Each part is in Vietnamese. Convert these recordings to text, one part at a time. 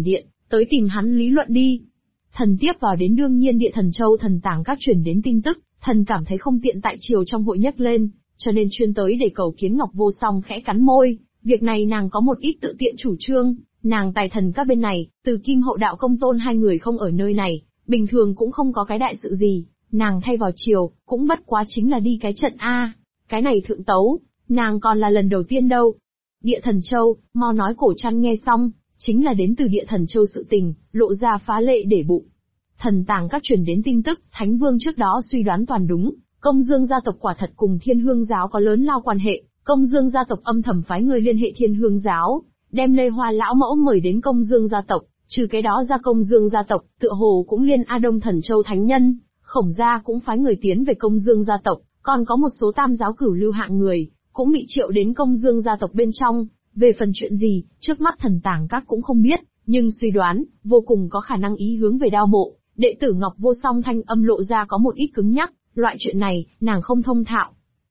điện, tới tìm hắn lý luận đi. Thần tiếp vào đến đương nhiên Địa Thần Châu thần tàng các truyền đến tin tức, thần cảm thấy không tiện tại triều trong hội nhắc lên, cho nên chuyên tới để cầu kiến Ngọc Vô Song khẽ cắn môi, việc này nàng có một ít tự tiện chủ trương, nàng tài thần các bên này, từ Kim Hậu Đạo Công Tôn hai người không ở nơi này, bình thường cũng không có cái đại sự gì, nàng thay vào triều, cũng bất quá chính là đi cái trận A, cái này thượng tấu, nàng còn là lần đầu tiên đâu. Địa Thần Châu, mau nói Cổ Trăn nghe xong, chính là đến từ Địa Thần Châu sự tình, lộ ra phá lệ để bụng. Thần tàng các truyền đến tin tức, Thánh Vương trước đó suy đoán toàn đúng, Công Dương gia tộc quả thật cùng Thiên Hương giáo có lớn lao quan hệ, Công Dương gia tộc âm thầm phái người liên hệ Thiên Hương giáo, đem Lê Hoa lão mẫu mời đến Công Dương gia tộc, trừ cái đó ra Công Dương gia tộc, tựa hồ cũng liên A Đông Thần Châu thánh nhân, Khổng gia cũng phái người tiến về Công Dương gia tộc, còn có một số tam giáo cửu lưu hạng người, cũng bị triệu đến Công Dương gia tộc bên trong. Về phần chuyện gì, trước mắt thần tàng các cũng không biết, nhưng suy đoán, vô cùng có khả năng ý hướng về Đao Mộ. Đệ tử Ngọc Vô Song thanh âm lộ ra có một ít cứng nhắc, loại chuyện này, nàng không thông thạo.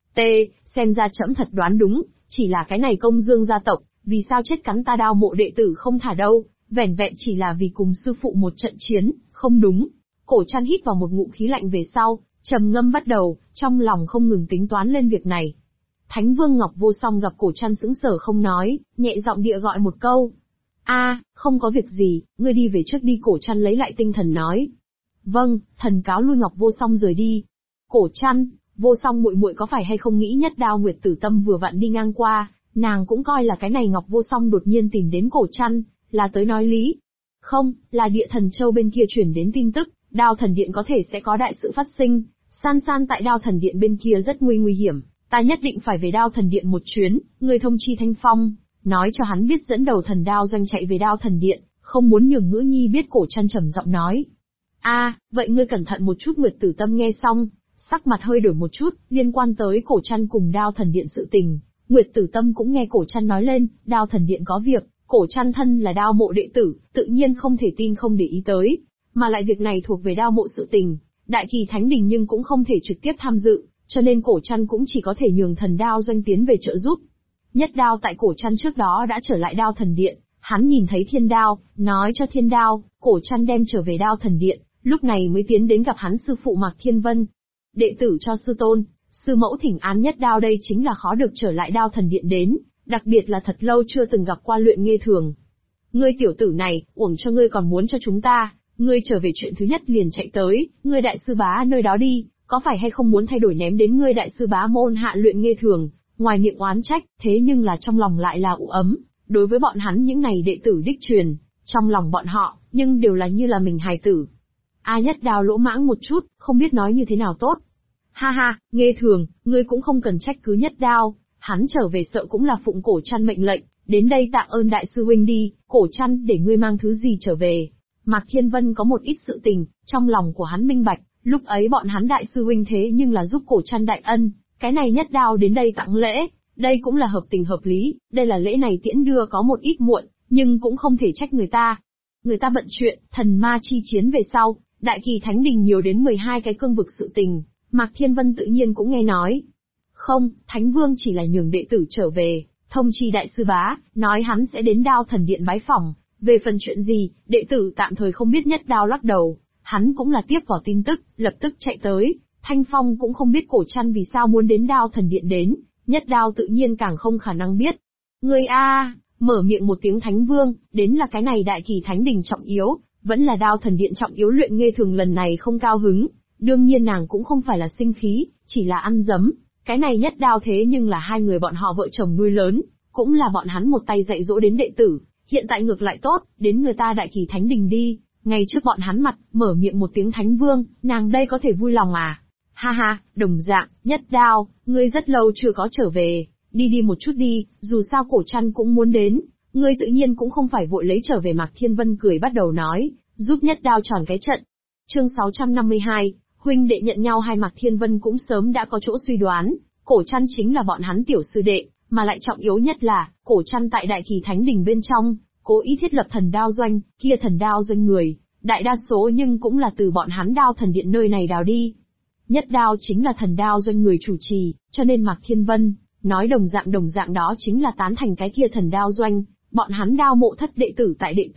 Xem ra trẫm thật đoán đúng, chỉ là cái này Công Dương gia tộc, vì sao chết cắn ta Đao Mộ đệ tử không thả đâu, vẻn vẹn chỉ là vì cùng sư phụ một trận chiến, không đúng. Cổ Trăn hít vào một ngụm khí lạnh về sau, trầm ngâm bắt đầu, trong lòng không ngừng tính toán lên việc này. Thánh Vương Ngọc Vô Song gặp Cổ Trăn sững sờ không nói, nhẹ giọng địa gọi một câu. Không có việc gì, ngươi đi về trước đi. Cổ Trăn lấy lại tinh thần nói. Vâng, thần cáo lui. Ngọc Vô Song rời đi. Cổ Trăn, Vô Song muội muội có phải hay không nghĩ Nhất Đao Nguyệt Tử Tâm vừa vặn đi ngang qua, nàng cũng coi là cái này Ngọc Vô Song đột nhiên tìm đến Cổ Trăn, là tới nói lý. Không, là Địa Thần Châu bên kia chuyển đến tin tức, Đao Thần Điện có thể sẽ có đại sự phát sinh, San San tại Đao Thần Điện bên kia rất nguy hiểm. Ta nhất định phải về Đao Thần Điện một chuyến, ngươi thông chi Thanh Phong, nói cho hắn biết dẫn đầu thần đao doanh chạy về Đao Thần Điện, không muốn nhường Ngữ Nhi biết. Cổ Trăn trầm giọng nói. Vậy ngươi cẩn thận một chút. Nguyệt Tử Tâm nghe xong, sắc mặt hơi đổi một chút, liên quan tới Cổ Trăn cùng Đao Thần Điện sự tình, Nguyệt Tử Tâm cũng nghe Cổ Trăn nói lên, Đao Thần Điện có việc, Cổ Trăn thân là Đao Mộ đệ tử, tự nhiên không thể tin không để ý tới, mà lại việc này thuộc về Đao Mộ sự tình, Đại Kỳ Thánh Đình nhưng cũng không thể trực tiếp tham dự. Cho nên Cổ Trăn cũng chỉ có thể nhường thần đao doanh tiến về trợ giúp. Nhất Đao tại Cổ Trăn trước đó đã trở lại Đao Thần Điện, hắn nhìn thấy Thiên Đao, nói cho Thiên Đao, Cổ Trăn đem trở về Đao Thần Điện, lúc này mới tiến đến gặp hắn sư phụ Mạc Thiên Vân. Đệ tử cho sư tôn, sư mẫu thỉnh án Nhất Đao đây chính là khó được trở lại Đao Thần Điện đến, đặc biệt là thật lâu chưa từng gặp qua Luyện Nghê Thường. Ngươi tiểu tử này, uổng cho ngươi còn muốn cho chúng ta, ngươi trở về chuyện thứ nhất liền chạy tới, ngươi đại sư bá nơi đó đi. Có phải hay không muốn thay đổi ném đến ngươi đại sư bá môn hạ Luyện Nghê Thường, ngoài miệng oán trách, thế nhưng là trong lòng lại là u ấm, đối với bọn hắn những này đệ tử đích truyền, trong lòng bọn họ, nhưng đều là như là mình hài tử. Nhất Đao lỗ mãng một chút, không biết nói như thế nào tốt. Ha, Nghê Thường, ngươi cũng không cần trách cứ Nhất Đao, hắn trở về sợ cũng là phụng Cổ Trăn mệnh lệnh, đến đây tạ ơn đại sư huynh đi. Cổ Trăn để ngươi mang thứ gì trở về. Mạc Thiên Vân có một ít sự tình, trong lòng của hắn minh bạch. Lúc ấy bọn hắn đại sư huynh thế nhưng là giúp Cổ Trăn đại ân, cái này Nhất Đao đến đây tặng lễ, đây cũng là hợp tình hợp lý, đây là lễ này tiễn đưa có một ít muộn, nhưng cũng không thể trách người ta. Người ta bận chuyện, thần ma chi chiến về sau, Đại Kỳ Thánh Đình nhiều đến 12 cái cương vực sự tình, Mạc Thiên Vân tự nhiên cũng nghe nói. Không, Thánh Vương chỉ là nhường đệ tử trở về, thông chi đại sư bá, nói hắn sẽ đến Đao Thần Điện bái phỏng, về phần chuyện gì, đệ tử tạm thời không biết. Nhất Đao lắc đầu. Hắn cũng là tiếp vào tin tức, lập tức chạy tới, Thanh Phong cũng không biết Cổ Trăn vì sao muốn đến Đao Thần Điện đến, Nhất Đao tự nhiên càng không khả năng biết. Ngươi mở miệng một tiếng Thánh Vương, đến là cái này Đại Kỳ Thánh Đình trọng yếu, vẫn là Đao Thần Điện trọng yếu. Luyện Nghê Thường lần này không cao hứng, đương nhiên nàng cũng không phải là sinh khí, chỉ là ăn dấm, cái này Nhất Đao thế nhưng là hai người bọn họ vợ chồng nuôi lớn, cũng là bọn hắn một tay dạy dỗ đến đệ tử, hiện tại ngược lại tốt, đến người ta Đại Kỳ Thánh Đình đi. Ngay trước bọn hắn mặt, mở miệng một tiếng Thánh Vương, nàng đây có thể vui lòng à? Ha, đồng dạng, Nhất Đao, ngươi rất lâu chưa có trở về, đi một chút đi, dù sao Cổ Trăn cũng muốn đến, ngươi tự nhiên cũng không phải vội lấy trở về. Mạc Thiên Vân cười bắt đầu nói, giúp Nhất Đao tròn cái trận. Chương 652, huynh đệ nhận nhau. Hai Mạc Thiên Vân cũng sớm đã có chỗ suy đoán, Cổ Trăn chính là bọn hắn tiểu sư đệ, mà lại trọng yếu nhất là, Cổ Trăn tại Đại Kỳ Thánh Đình bên trong, cố ý thiết lập thần đao doanh, kia thần đao doanh người, đại đa số nhưng cũng là từ bọn hắn Đao Thần Điện nơi này đào đi. Nhất Đao chính là thần đao doanh người chủ trì, cho nên Mạc Thiên Vân nói đồng dạng đó chính là tán thành cái kia thần đao doanh, bọn hắn Đao Mộ thất đệ tử tại đệ tử,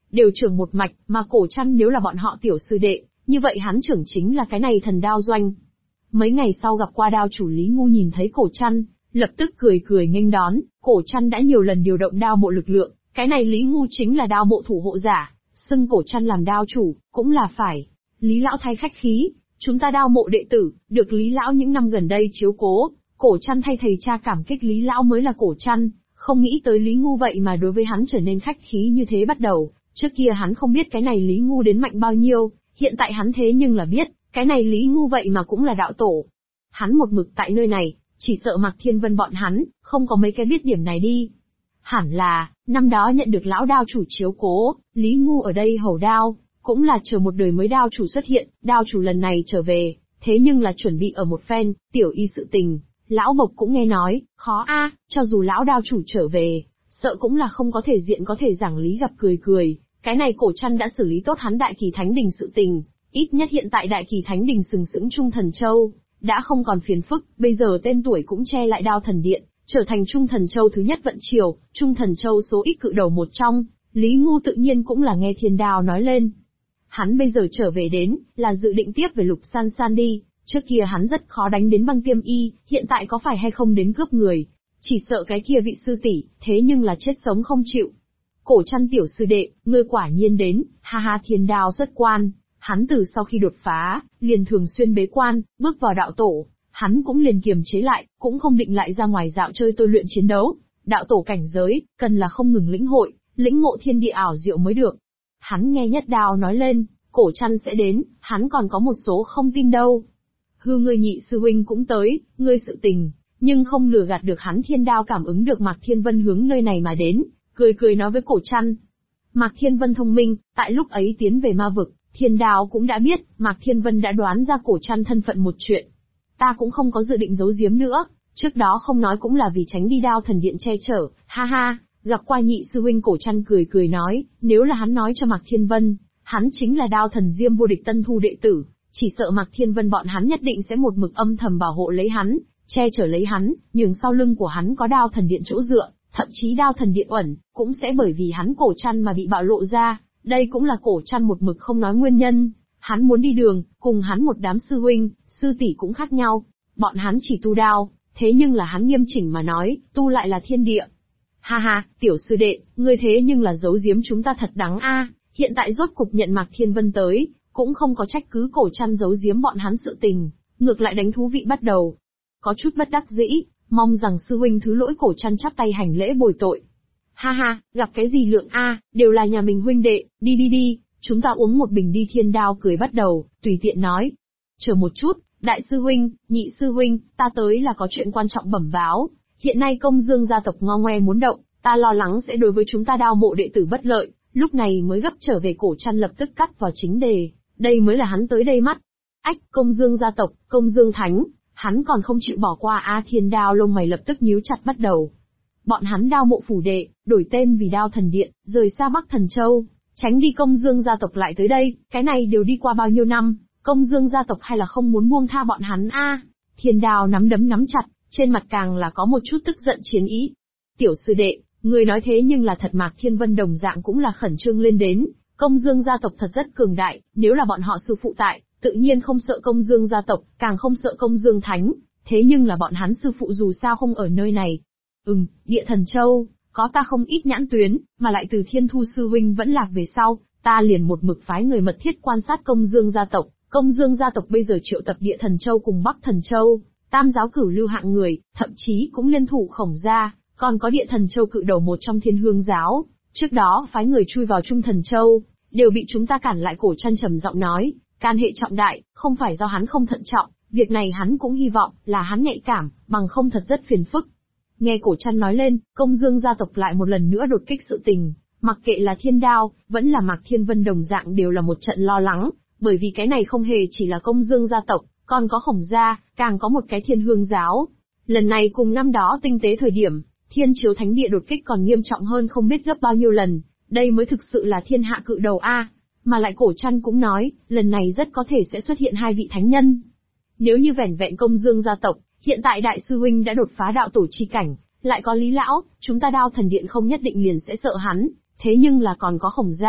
đều trưởng một mạch, mà Cổ Trăn nếu là bọn họ tiểu sư đệ, như vậy hắn trưởng chính là cái này thần đao doanh. Mấy ngày sau gặp qua đao chủ Lý Ngu nhìn thấy Cổ Trăn, lập tức cười cười nghênh đón. Cổ Trăn đã nhiều lần điều động đao mộ lực lượng, cái này Lý Ngu chính là đao mộ thủ hộ giả, xưng Cổ Trăn làm đao chủ, cũng là phải. Lý lão thay khách khí, chúng ta đao mộ đệ tử, được Lý lão những năm gần đây chiếu cố, Cổ Trăn thay thầy cha cảm kích Lý lão mới là Cổ Trăn, không nghĩ tới Lý Ngu vậy mà đối với hắn trở nên khách khí như thế bắt đầu. Trước kia hắn không biết cái này Lý Ngu đến mạnh bao nhiêu, hiện tại hắn thế nhưng là biết, cái này Lý Ngu vậy mà cũng là đạo tổ. Hắn một mực tại nơi này, chỉ sợ Mạc Thiên Vân bọn hắn, không có mấy cái biết điểm này đi. Hẳn là, năm đó nhận được lão đao chủ chiếu cố, Lý Ngu ở đây hầu đao, cũng là chờ một đời mới đao chủ xuất hiện, đao chủ lần này trở về, thế nhưng là chuẩn bị ở một phen, tiểu y sự tình. Lão Bộc cũng nghe nói, khó a, cho dù lão đao chủ trở về, sợ cũng là không có thể diện có thể giảng Lý gặp cười cười, cái này Cổ Trăn đã xử lý tốt hắn Đại Kỳ Thánh Đình sự tình, ít nhất hiện tại Đại Kỳ Thánh Đình sừng sững Trung Thần Châu, đã không còn phiền phức, bây giờ tên tuổi cũng che lại Đao Thần Điện, trở thành Trung Thần Châu thứ nhất vận triều, Trung Thần Châu số ít cự đầu một trong, Lý Ngu tự nhiên cũng là nghe Thiên Đao nói lên. Hắn bây giờ trở về đến, là dự định tiếp về Lục San San đi. Trước kia hắn rất khó đánh đến Băng Tiêm Y, hiện tại có phải hay không đến cướp người, chỉ sợ cái kia vị sư tỷ, thế nhưng là chết sống không chịu. Cổ Trăn tiểu sư đệ, ngươi quả nhiên đến, ha ha. Thiên Đao xuất quan, hắn từ sau khi đột phá, liền thường xuyên bế quan, bước vào đạo tổ, hắn cũng liền kiềm chế lại, cũng không định lại ra ngoài dạo chơi tôi luyện chiến đấu. Đạo tổ cảnh giới, cần là không ngừng lĩnh hội, lĩnh ngộ thiên địa ảo diệu mới được. Hắn nghe Nhất Đao nói lên, Cổ Trăn sẽ đến, hắn còn có một số không tin đâu. Hư ngươi nhị sư huynh cũng tới, ngươi sự tình, nhưng không lừa gạt được hắn. Thiên Đao cảm ứng được Mạc Thiên Vân hướng nơi này mà đến, cười cười nói với Cổ Trăn. Mạc Thiên Vân thông minh, tại lúc ấy tiến về ma vực, Thiên Đao cũng đã biết, Mạc Thiên Vân đã đoán ra Cổ Trăn thân phận một chuyện. Ta cũng không có dự định giấu giếm nữa, trước đó không nói cũng là vì tránh đi Đao Thần Điện che chở, ha ha. Gặp qua nhị sư huynh, Cổ Trăn cười cười nói, nếu là hắn nói cho Mạc Thiên Vân, hắn chính là Đao Thần Diêm vô địch tân thu đệ tử, chỉ sợ Mạc Thiên Vân bọn hắn nhất định sẽ một mực âm thầm bảo hộ lấy hắn, che chở lấy hắn, nhường sau lưng của hắn có Đao Thần Điện chỗ dựa, thậm chí Đao Thần Điện uẩn, cũng sẽ bởi vì hắn Cổ Trăn mà bị bạo lộ ra, đây cũng là Cổ Trăn một mực không nói nguyên nhân. Hắn muốn đi đường, cùng hắn một đám sư huynh, sư tỷ cũng khác nhau, bọn hắn chỉ tu đao, thế nhưng là hắn nghiêm chỉnh mà nói, tu lại là thiên địa. Ha ha, tiểu sư đệ, ngươi thế nhưng là giấu giếm chúng ta thật đáng a. Hiện tại rốt cục nhận Mạc Thiên Vân tới, cũng không có trách cứ Cổ Trăn giấu giếm bọn hắn sự tình, ngược lại đánh thú vị bắt đầu. Có chút bất đắc dĩ, mong rằng sư huynh thứ lỗi. Cổ Trăn chắp tay hành lễ bồi tội. Ha ha, gặp cái gì lượng a, đều là nhà mình huynh đệ, đi đi đi, chúng ta uống một bình đi. Thiên Đao cười bắt đầu, tùy tiện nói. Chờ một chút, đại sư huynh, nhị sư huynh, ta tới là có chuyện quan trọng bẩm báo. Hiện nay Công Dương gia tộc ngo ngoe muốn động, ta lo lắng sẽ đối với chúng ta Đao mộ đệ tử bất lợi, lúc này mới gấp trở về. Cổ Trăn lập tức cắt vào chính đề, đây mới là hắn tới đây mắt. Ách, Công Dương gia tộc, Công Dương Thánh, hắn còn không chịu bỏ qua a. Thiên Đao lông mày lập tức nhíu chặt bắt đầu. Bọn hắn Đao mộ phủ đệ, đổi tên vì Đao Thần Điện, rời xa Bắc Thần Châu, tránh đi Công Dương gia tộc lại tới đây, cái này đều đi qua bao nhiêu năm, Công Dương gia tộc hay là không muốn buông tha bọn hắn a? Thiên Đao nắm đấm nắm chặt, trên mặt càng là có một chút tức giận chiến ý. Tiểu sư đệ, người nói thế nhưng là thật. Mạc Thiên Vân đồng dạng cũng là khẩn trương lên đến, Công Dương gia tộc thật rất cường đại, nếu là bọn họ sư phụ tại, tự nhiên không sợ Công Dương gia tộc, càng không sợ Công Dương Thánh, thế nhưng là bọn hắn sư phụ dù sao không ở nơi này. Địa Thần Châu, có ta không ít nhãn tuyến, mà lại từ Thiên Thu sư huynh vẫn lạc về sau, ta liền một mực phái người mật thiết quan sát Công Dương gia tộc. Công Dương gia tộc bây giờ triệu tập Địa Thần Châu cùng Bắc Thần Châu, tam giáo cửu lưu hạng người, thậm chí cũng liên thủ Khổng gia, còn có Địa Thần Châu cự đầu một trong Thiên Hương giáo, trước đó phái người chui vào Trung Thần Châu, đều bị chúng ta cản lại. Cổ Trăn trầm giọng nói, can hệ trọng đại, không phải do hắn không thận trọng, việc này hắn cũng hy vọng là hắn nhạy cảm, bằng không thật rất phiền phức. Nghe Cổ Trăn nói lên, Công Dương gia tộc lại một lần nữa đột kích sự tình, mặc kệ là Thiên Đao, vẫn là Mạc Thiên Vân đồng dạng đều là một trận lo lắng, bởi vì cái này không hề chỉ là Công Dương gia tộc, còn có Khổng gia, càng có một cái Thiên Hương giáo. Lần này cùng năm đó tinh tế thời điểm, Thiên Chiếu Thánh Địa đột kích còn nghiêm trọng hơn không biết gấp bao nhiêu lần, đây mới thực sự là thiên hạ cự đầu a. Mà lại Cổ Trăn cũng nói, lần này rất có thể sẽ xuất hiện hai vị thánh nhân. Nếu như vẻn vẹn Công Dương gia tộc, hiện tại đại sư huynh đã đột phá đạo tổ chi cảnh, lại có Lý lão, chúng ta Đao Thần Điện không nhất định liền sẽ sợ hắn, thế nhưng là còn có Khổng gia,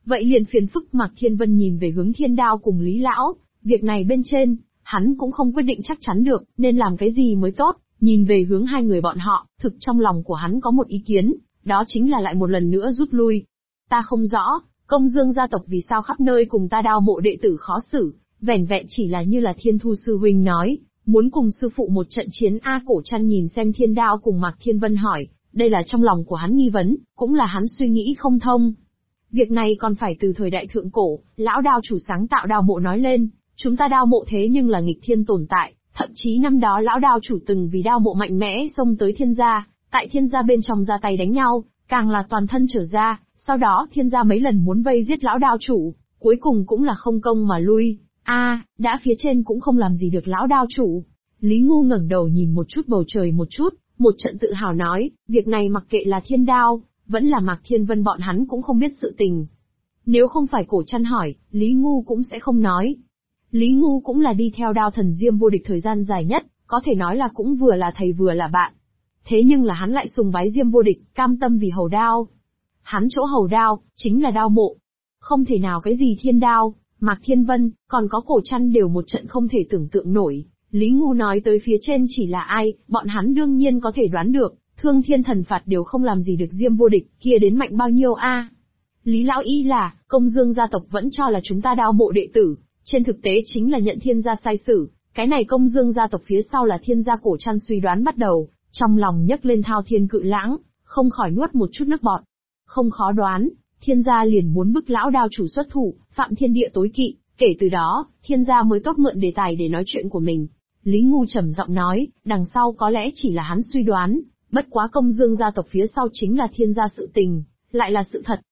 Vậy liền phiền phức. Mạc Thiên Vân nhìn về hướng Thiên Đao cùng Lý Lão, việc này bên trên, hắn cũng không quyết định chắc chắn được, nên làm cái gì mới tốt. Nhìn về hướng hai người bọn họ, thực trong lòng của hắn có một ý kiến, đó chính là lại một lần nữa rút lui. Ta không rõ, Công Dương gia tộc vì sao khắp nơi cùng ta Đao mộ đệ tử khó xử, vẻn vẹn chỉ là như là Thiên Thu sư huynh nói, muốn cùng sư phụ một trận chiến. Cổ Trăn nhìn xem Thiên Đao cùng Mạc Thiên Vân hỏi, đây là trong lòng của hắn nghi vấn, cũng là hắn suy nghĩ không thông. Việc này còn phải từ thời đại thượng cổ, lão Đao chủ sáng tạo Đao mộ nói lên, chúng ta Đao mộ thế nhưng là nghịch thiên tồn tại, thậm chí năm đó lão Đao chủ từng vì Đao mộ mạnh mẽ xông tới Thiên gia, tại Thiên gia bên trong ra tay đánh nhau, càng là toàn thân trở ra, sau đó Thiên gia mấy lần muốn vây giết lão Đao chủ, cuối cùng cũng là không công mà lui. Đã phía trên cũng không làm gì được lão Đao chủ. Lý Ngu ngẩng đầu nhìn một chút bầu trời một trận tự hào nói, việc này mặc kệ là Thiên Đao, vẫn là Mạc Thiên Vân bọn hắn cũng không biết sự tình. Nếu không phải Cổ Trăn hỏi, Lý Ngu cũng sẽ không nói. Lý Ngu cũng là đi theo Đao thần Diêm Vô Địch thời gian dài nhất, có thể nói là cũng vừa là thầy vừa là bạn. Thế nhưng là hắn lại sùng bái Diêm Vô Địch, cam tâm vì hầu Đao. Hắn chỗ hầu Đao, chính là Đao mộ. Không thể nào cái gì Thiên Đao, Mạc Thiên Vân, còn có Cổ Trăn đều một trận không thể tưởng tượng nổi. Lý Ngu nói tới phía trên chỉ là ai, bọn hắn đương nhiên có thể đoán được, Thương Thiên thần phạt đều không làm gì được Diêm Vô Địch, kia đến mạnh bao nhiêu Lý Lão ý là, Công Dương gia tộc vẫn cho là chúng ta Đao mộ đệ tử, trên thực tế chính là nhận Thiên gia sai sử, cái này Công Dương gia tộc phía sau là Thiên gia. Cổ Trăn suy đoán bắt đầu, trong lòng nhấc lên thao thiên cự lãng, không khỏi nuốt một chút nước bọt. Không khó đoán, Thiên gia liền muốn bức lão Đao chủ xuất thủ, phạm thiên địa tối kỵ, kể từ đó, Thiên gia mới tốt mượn đề tài để nói chuyện của mình. Lý Ngu trầm giọng nói, đằng sau có lẽ chỉ là hắn suy đoán, bất quá Công Dương gia tộc phía sau chính là Thiên gia sự tình, lại là sự thật.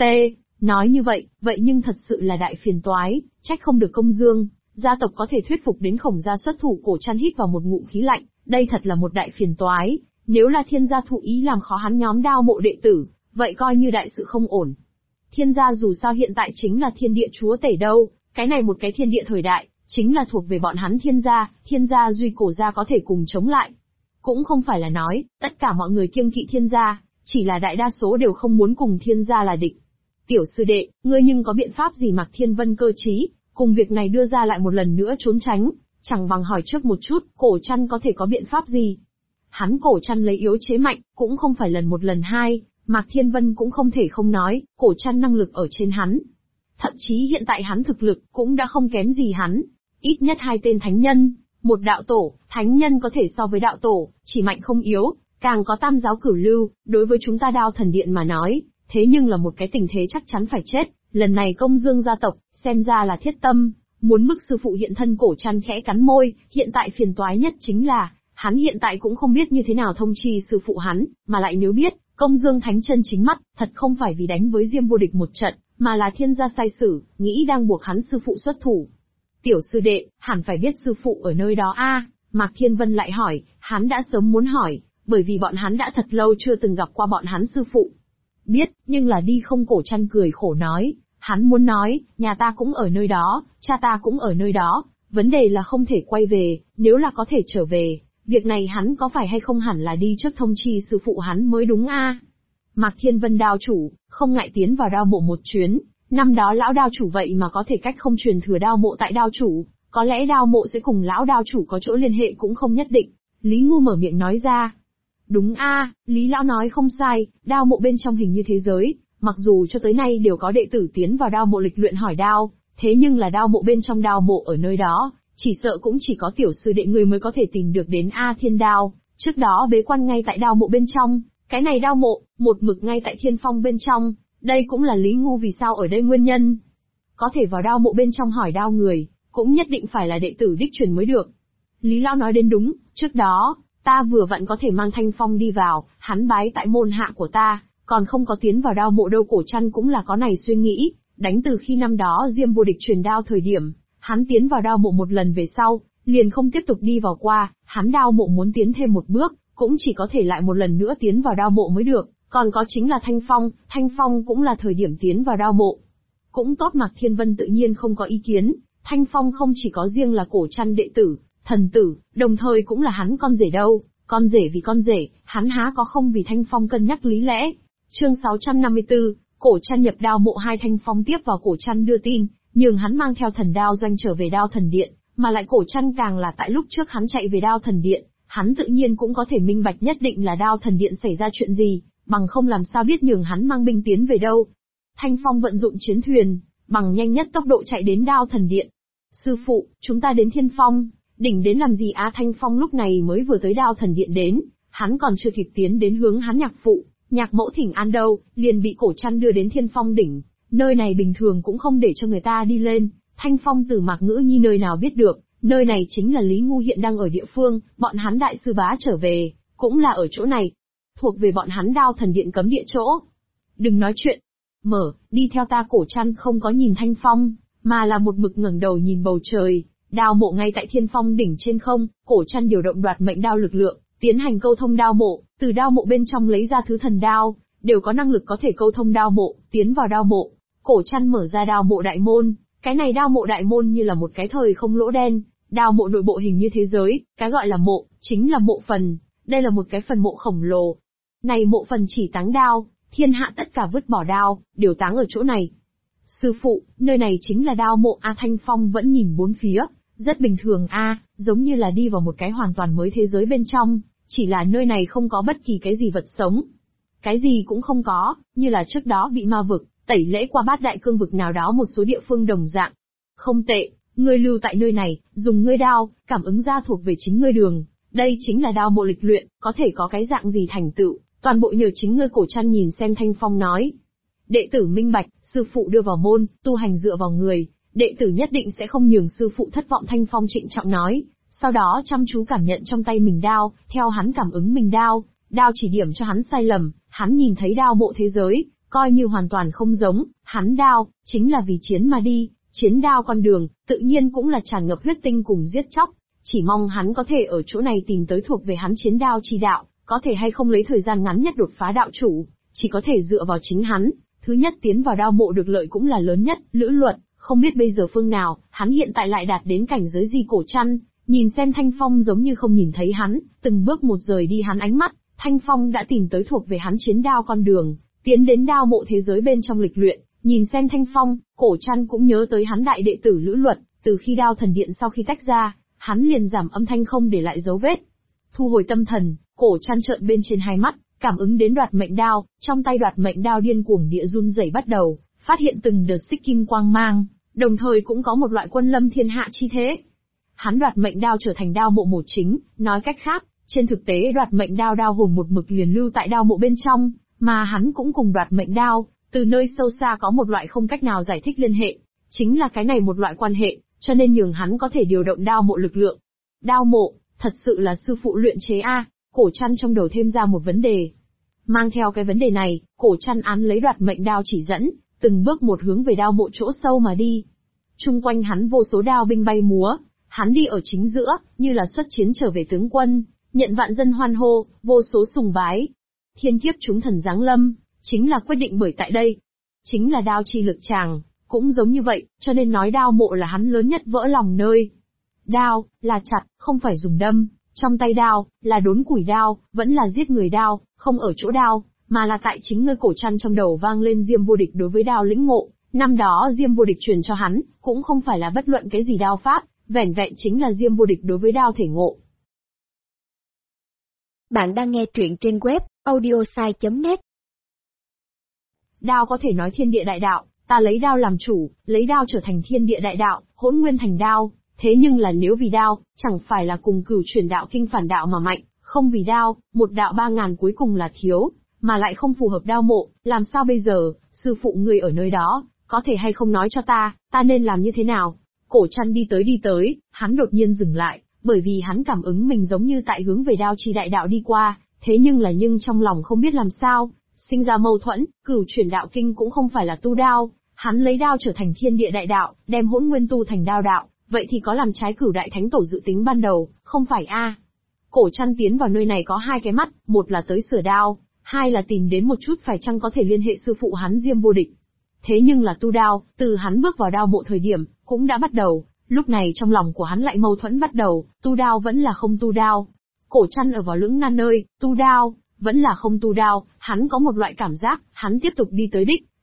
Nói như vậy, vậy nhưng thật sự là đại phiền toái, trách không được Công Dương gia tộc có thể thuyết phục đến Khổng gia xuất thủ. Cổ Trăn hít vào một ngụm khí lạnh, đây thật là một đại phiền toái, nếu là Thiên gia thụ ý làm khó hắn nhóm Đao mộ đệ tử, vậy coi như đại sự không ổn. Thiên gia dù sao hiện tại chính là thiên địa chúa tể đâu, cái này một cái thiên địa thời đại, chính là thuộc về bọn hắn Thiên gia duy Cổ gia có thể cùng chống lại. Cũng không phải là nói, tất cả mọi người kiêng kỵ Thiên gia, chỉ là đại đa số đều không muốn cùng Thiên gia là địch. Tiểu sư đệ, ngươi nhưng có biện pháp gì? Mạc Thiên Vân cơ trí, cùng việc này đưa ra lại một lần nữa trốn tránh, chẳng bằng hỏi trước một chút, Cổ Trăn có thể có biện pháp gì? Hắn Cổ Trăn lấy yếu chế mạnh, cũng không phải lần một lần hai, Mạc Thiên Vân cũng không thể không nói, Cổ Trăn năng lực ở trên hắn. Thậm chí hiện tại hắn thực lực, cũng đã không kém gì hắn. Ít nhất hai tên thánh nhân, một đạo tổ, thánh nhân có thể so với đạo tổ, chỉ mạnh không yếu, càng có tam giáo cửu lưu, đối với chúng ta Đao thần điện mà nói, thế nhưng là một cái tình thế chắc chắn phải chết. Lần này Công Dương gia tộc, xem ra là thiết tâm, muốn bức sư phụ hiện thân. Cổ Trăn khẽ cắn môi, hiện tại phiền toái nhất chính là, hắn hiện tại cũng không biết như thế nào thông chi sư phụ hắn, mà lại nếu biết, Công Dương thánh chân chính mắt, thật không phải vì đánh với Diêm Vô Địch một trận, mà là Thiên gia sai sử, nghĩ đang buộc hắn sư phụ xuất thủ. Tiểu sư đệ, hẳn phải biết sư phụ ở nơi đó Mạc Thiên Vân lại hỏi, hắn đã sớm muốn hỏi, bởi vì bọn hắn đã thật lâu chưa từng gặp qua bọn hắn sư phụ. Biết, nhưng là đi không. Cổ Trăn cười khổ nói, hắn muốn nói, nhà ta cũng ở nơi đó, cha ta cũng ở nơi đó, vấn đề là không thể quay về, nếu là có thể trở về, việc này hắn có phải hay không hẳn là đi trước thông chi sư phụ hắn mới đúng Mạc Thiên Vân Đao chủ, không ngại tiến vào Đao mộ một chuyến, năm đó lão Đao chủ vậy mà có thể cách không truyền thừa Đao mộ tại Đao chủ, có lẽ Đao mộ sẽ cùng lão Đao chủ có chỗ liên hệ cũng không nhất định. Lý Ngu mở miệng nói ra. Đúng Lý lão nói không sai, Đao mộ bên trong hình như thế giới, mặc dù cho tới nay đều có đệ tử tiến vào Đao mộ lịch luyện hỏi đao, thế nhưng là Đao mộ bên trong Đao mộ ở nơi đó, chỉ sợ cũng chỉ có tiểu sư đệ người mới có thể tìm được đến Thiên Đao, trước đó bế quan ngay tại Đao mộ bên trong, cái này Đao mộ, một mực ngay tại Thiên Phong bên trong, đây cũng là Lý Ngu vì sao ở đây nguyên nhân. Có thể vào Đao mộ bên trong hỏi đao người, cũng nhất định phải là đệ tử đích truyền mới được. Lý lão nói đến đúng, trước đó, ta vừa vặn có thể mang Thanh Phong đi vào, hắn bái tại môn hạ của ta, còn không có tiến vào Đao mộ đâu. Cổ Trăn cũng là có này suy nghĩ, đánh từ khi năm đó Diêm Vô Địch truyền đao thời điểm, hắn tiến vào Đao mộ một lần về sau, liền không tiếp tục đi vào qua, hắn Đao mộ muốn tiến thêm một bước, cũng chỉ có thể lại một lần nữa tiến vào Đao mộ mới được. Còn có chính là Thanh Phong cũng là thời điểm tiến vào Đao mộ. Cũng tốt. Mạc Thiên Vân tự nhiên không có ý kiến, Thanh Phong không chỉ có riêng là Cổ Trăn đệ tử, thần tử, đồng thời cũng là hắn con rể đâu, con rể vì con rể, hắn há có không vì Thanh Phong cân nhắc lý lẽ. Chương 654, Cổ Trăn nhập đao mộ hai thanh phong tiếp vào Cổ Trăn đưa tin, nhường hắn mang theo thần đao doanh trở về đao thần điện, mà lại Cổ Trăn càng là tại lúc trước hắn chạy về đao thần điện, hắn tự nhiên cũng có thể minh bạch nhất định là đao thần điện xảy ra chuyện gì, bằng không làm sao biết nhường hắn mang binh tiến về đâu. Thanh Phong vận dụng chiến thuyền, bằng nhanh nhất tốc độ chạy đến đao thần điện. Sư phụ, chúng ta đến Thiên Phong, đỉnh đến làm gì á? Thanh Phong lúc này mới vừa tới đao thần điện đến, hắn còn chưa kịp tiến đến hướng hắn nhạc phụ, nhạc mẫu thỉnh an đâu, liền bị Cổ Trăn đưa đến Thiên Phong đỉnh. Nơi này bình thường cũng không để cho người ta đi lên, Thanh Phong từ Mạc Ngữ Nhi nơi nào biết được, nơi này chính là Lý Ngu hiện đang ở địa phương, bọn hắn đại sư bá trở về, cũng là ở chỗ này, thuộc về bọn hắn đao thần điện cấm địa chỗ. Đừng nói chuyện, đi theo ta. Cổ Trăn không có nhìn Thanh Phong, mà là một mực ngẩng đầu nhìn bầu trời, đao mộ ngay tại Thiên Phong đỉnh trên không. Cổ Trăn điều động đoạt mệnh đao lực lượng, tiến hành câu thông đao mộ, từ đao mộ bên trong lấy ra thứ thần đao, đều có năng lực có thể câu thông đao mộ, tiến vào đao mộ. Cổ Trăn mở ra đao mộ đại môn, cái này đao mộ đại môn như là một cái thời không lỗ đen, đao mộ nội bộ hình như thế giới, cái gọi là mộ, chính là mộ phần, đây là một cái phần mộ khổng lồ. Này mộ phần chỉ táng đao, thiên hạ tất cả vứt bỏ đao, đều táng ở chỗ này. Sư phụ, nơi này chính là đao mộ A. Thanh Phong vẫn nhìn bốn phía, rất bình thường A, giống như là đi vào một cái hoàn toàn mới thế giới bên trong, chỉ là nơi này không có bất kỳ cái gì vật sống. Cái gì cũng không có, như là trước đó bị ma vực, tẩy lễ qua bát đại cương vực nào đó một số địa phương đồng dạng. Không tệ, ngươi lưu tại nơi này, dùng ngươi đao, cảm ứng ra thuộc về chính ngươi đường. Đây chính là đao mộ lịch luyện, có thể có cái dạng gì thành tựu, toàn bộ nhờ chính ngươi. Cổ Trăn nhìn xem Thanh Phong nói. Đệ tử minh bạch, sư phụ đưa vào môn, tu hành dựa vào người, đệ tử nhất định sẽ không nhường sư phụ thất vọng. Thanh Phong trịnh trọng nói, sau đó chăm chú cảm nhận trong tay mình đao, theo hắn cảm ứng mình đao, đao chỉ điểm cho hắn sai lầm, hắn nhìn thấy đao mộ thế giới, coi như hoàn toàn không giống, hắn đao, chính là vì chiến mà đi, chiến đao con đường, tự nhiên cũng là tràn ngập huyết tinh cùng giết chóc, chỉ mong hắn có thể ở chỗ này tìm tới thuộc về hắn chiến đao chi đạo, có thể hay không lấy thời gian ngắn nhất đột phá đạo chủ, chỉ có thể dựa vào chính hắn. Thứ nhất tiến vào đao mộ được lợi cũng là lớn nhất. Lữ Luật, không biết bây giờ phương nào, hắn hiện tại lại đạt đến cảnh giới gì? Cổ Trăn, nhìn xem Thanh Phong giống như không nhìn thấy hắn, từng bước một rời đi hắn ánh mắt, Thanh Phong đã tìm tới thuộc về hắn chiến đao con đường, tiến đến đao mộ thế giới bên trong lịch luyện. Nhìn xem Thanh Phong, Cổ Trăn cũng nhớ tới hắn đại đệ tử Lữ Luật, từ khi đao thần điện sau khi tách ra, hắn liền giảm âm thanh không để lại dấu vết. Thu hồi tâm thần, Cổ Trăn trợn bên trên hai mắt, cảm ứng đến đoạt mệnh đao, trong tay đoạt mệnh đao điên cuồng địa run rẩy bắt đầu, phát hiện từng đợt xích kim quang mang, đồng thời cũng có một loại quân lâm thiên hạ chi thế. Hắn đoạt mệnh đao trở thành đao mộ một chính, nói cách khác, trên thực tế đoạt mệnh đao hồn một mực liền lưu tại đao mộ bên trong, mà hắn cũng cùng đoạt mệnh đao, từ nơi sâu xa có một loại không cách nào giải thích liên hệ, chính là cái này một loại quan hệ, cho nên nhường hắn có thể điều động đao mộ lực lượng. Đao mộ, thật sự là sư phụ luyện chế a? Cổ Trăn trong đầu thêm ra một vấn đề. Mang theo cái vấn đề này, Cổ Trăn án lấy đoạt mệnh đao chỉ dẫn, từng bước một hướng về đao mộ chỗ sâu mà đi. Chung quanh hắn vô số đao binh bay múa, hắn đi ở chính giữa, như là xuất chiến trở về tướng quân, nhận vạn dân hoan hô, vô số sùng bái. Thiên kiếp chúng thần giáng lâm, chính là quyết định bởi tại đây. Chính là đao chi lực tràng, cũng giống như vậy, cho nên nói đao mộ là hắn lớn nhất vỡ lòng nơi. Đao, là chặt, không phải dùng đâm. Trong tay đao, là đốn củi đao, vẫn là giết người đao, không ở chỗ đao, mà là tại chính ngươi. Cổ Trăn trong đầu vang lên Diêm Vô Địch đối với đao lĩnh ngộ, năm đó Diêm Vô Địch truyền cho hắn, cũng không phải là bất luận cái gì đao pháp, vẻn vẹn chính là Diêm Vô Địch đối với đao thể ngộ. Bạn đang nghe truyện trên web audiosai.net. Đao có thể nói thiên địa đại đạo, ta lấy đao làm chủ, lấy đao trở thành thiên địa đại đạo, hỗn nguyên thành đao. Thế nhưng là nếu vì đao, chẳng phải là cùng Cửu Chuyển đạo kinh phản đạo mà mạnh, không vì đao, một đạo 3000 cuối cùng là thiếu, mà lại không phù hợp đao mộ, làm sao bây giờ? Sư phụ ngươi ở nơi đó, có thể hay không nói cho ta nên làm như thế nào? Cổ Trăn đi tới, hắn đột nhiên dừng lại, bởi vì hắn cảm ứng mình giống như tại hướng về đao chi đại đạo đi qua, thế nhưng trong lòng không biết làm sao, sinh ra mâu thuẫn. Cửu Chuyển đạo kinh cũng không phải là tu đao, hắn lấy đao trở thành thiên địa đại đạo, đem hỗn nguyên tu thành đao đạo. Vậy thì có làm trái Cửu Đại Thánh Tổ dự tính ban đầu, không phải a? Cổ Trăn tiến vào nơi này có hai cái mắt, một là tới sửa đao, hai là tìm đến một chút phải chăng có thể liên hệ sư phụ hắn Diêm Vô Địch. Thế nhưng là tu đao, từ hắn bước vào đao mộ thời điểm, cũng đã bắt đầu, lúc này trong lòng của hắn lại mâu thuẫn bắt đầu, tu đao vẫn là không tu đao. Cổ Trăn ở vào lưỡng nan nơi, tu đao, vẫn là không tu đao, hắn có một loại cảm giác, hắn tiếp tục đi tới đích,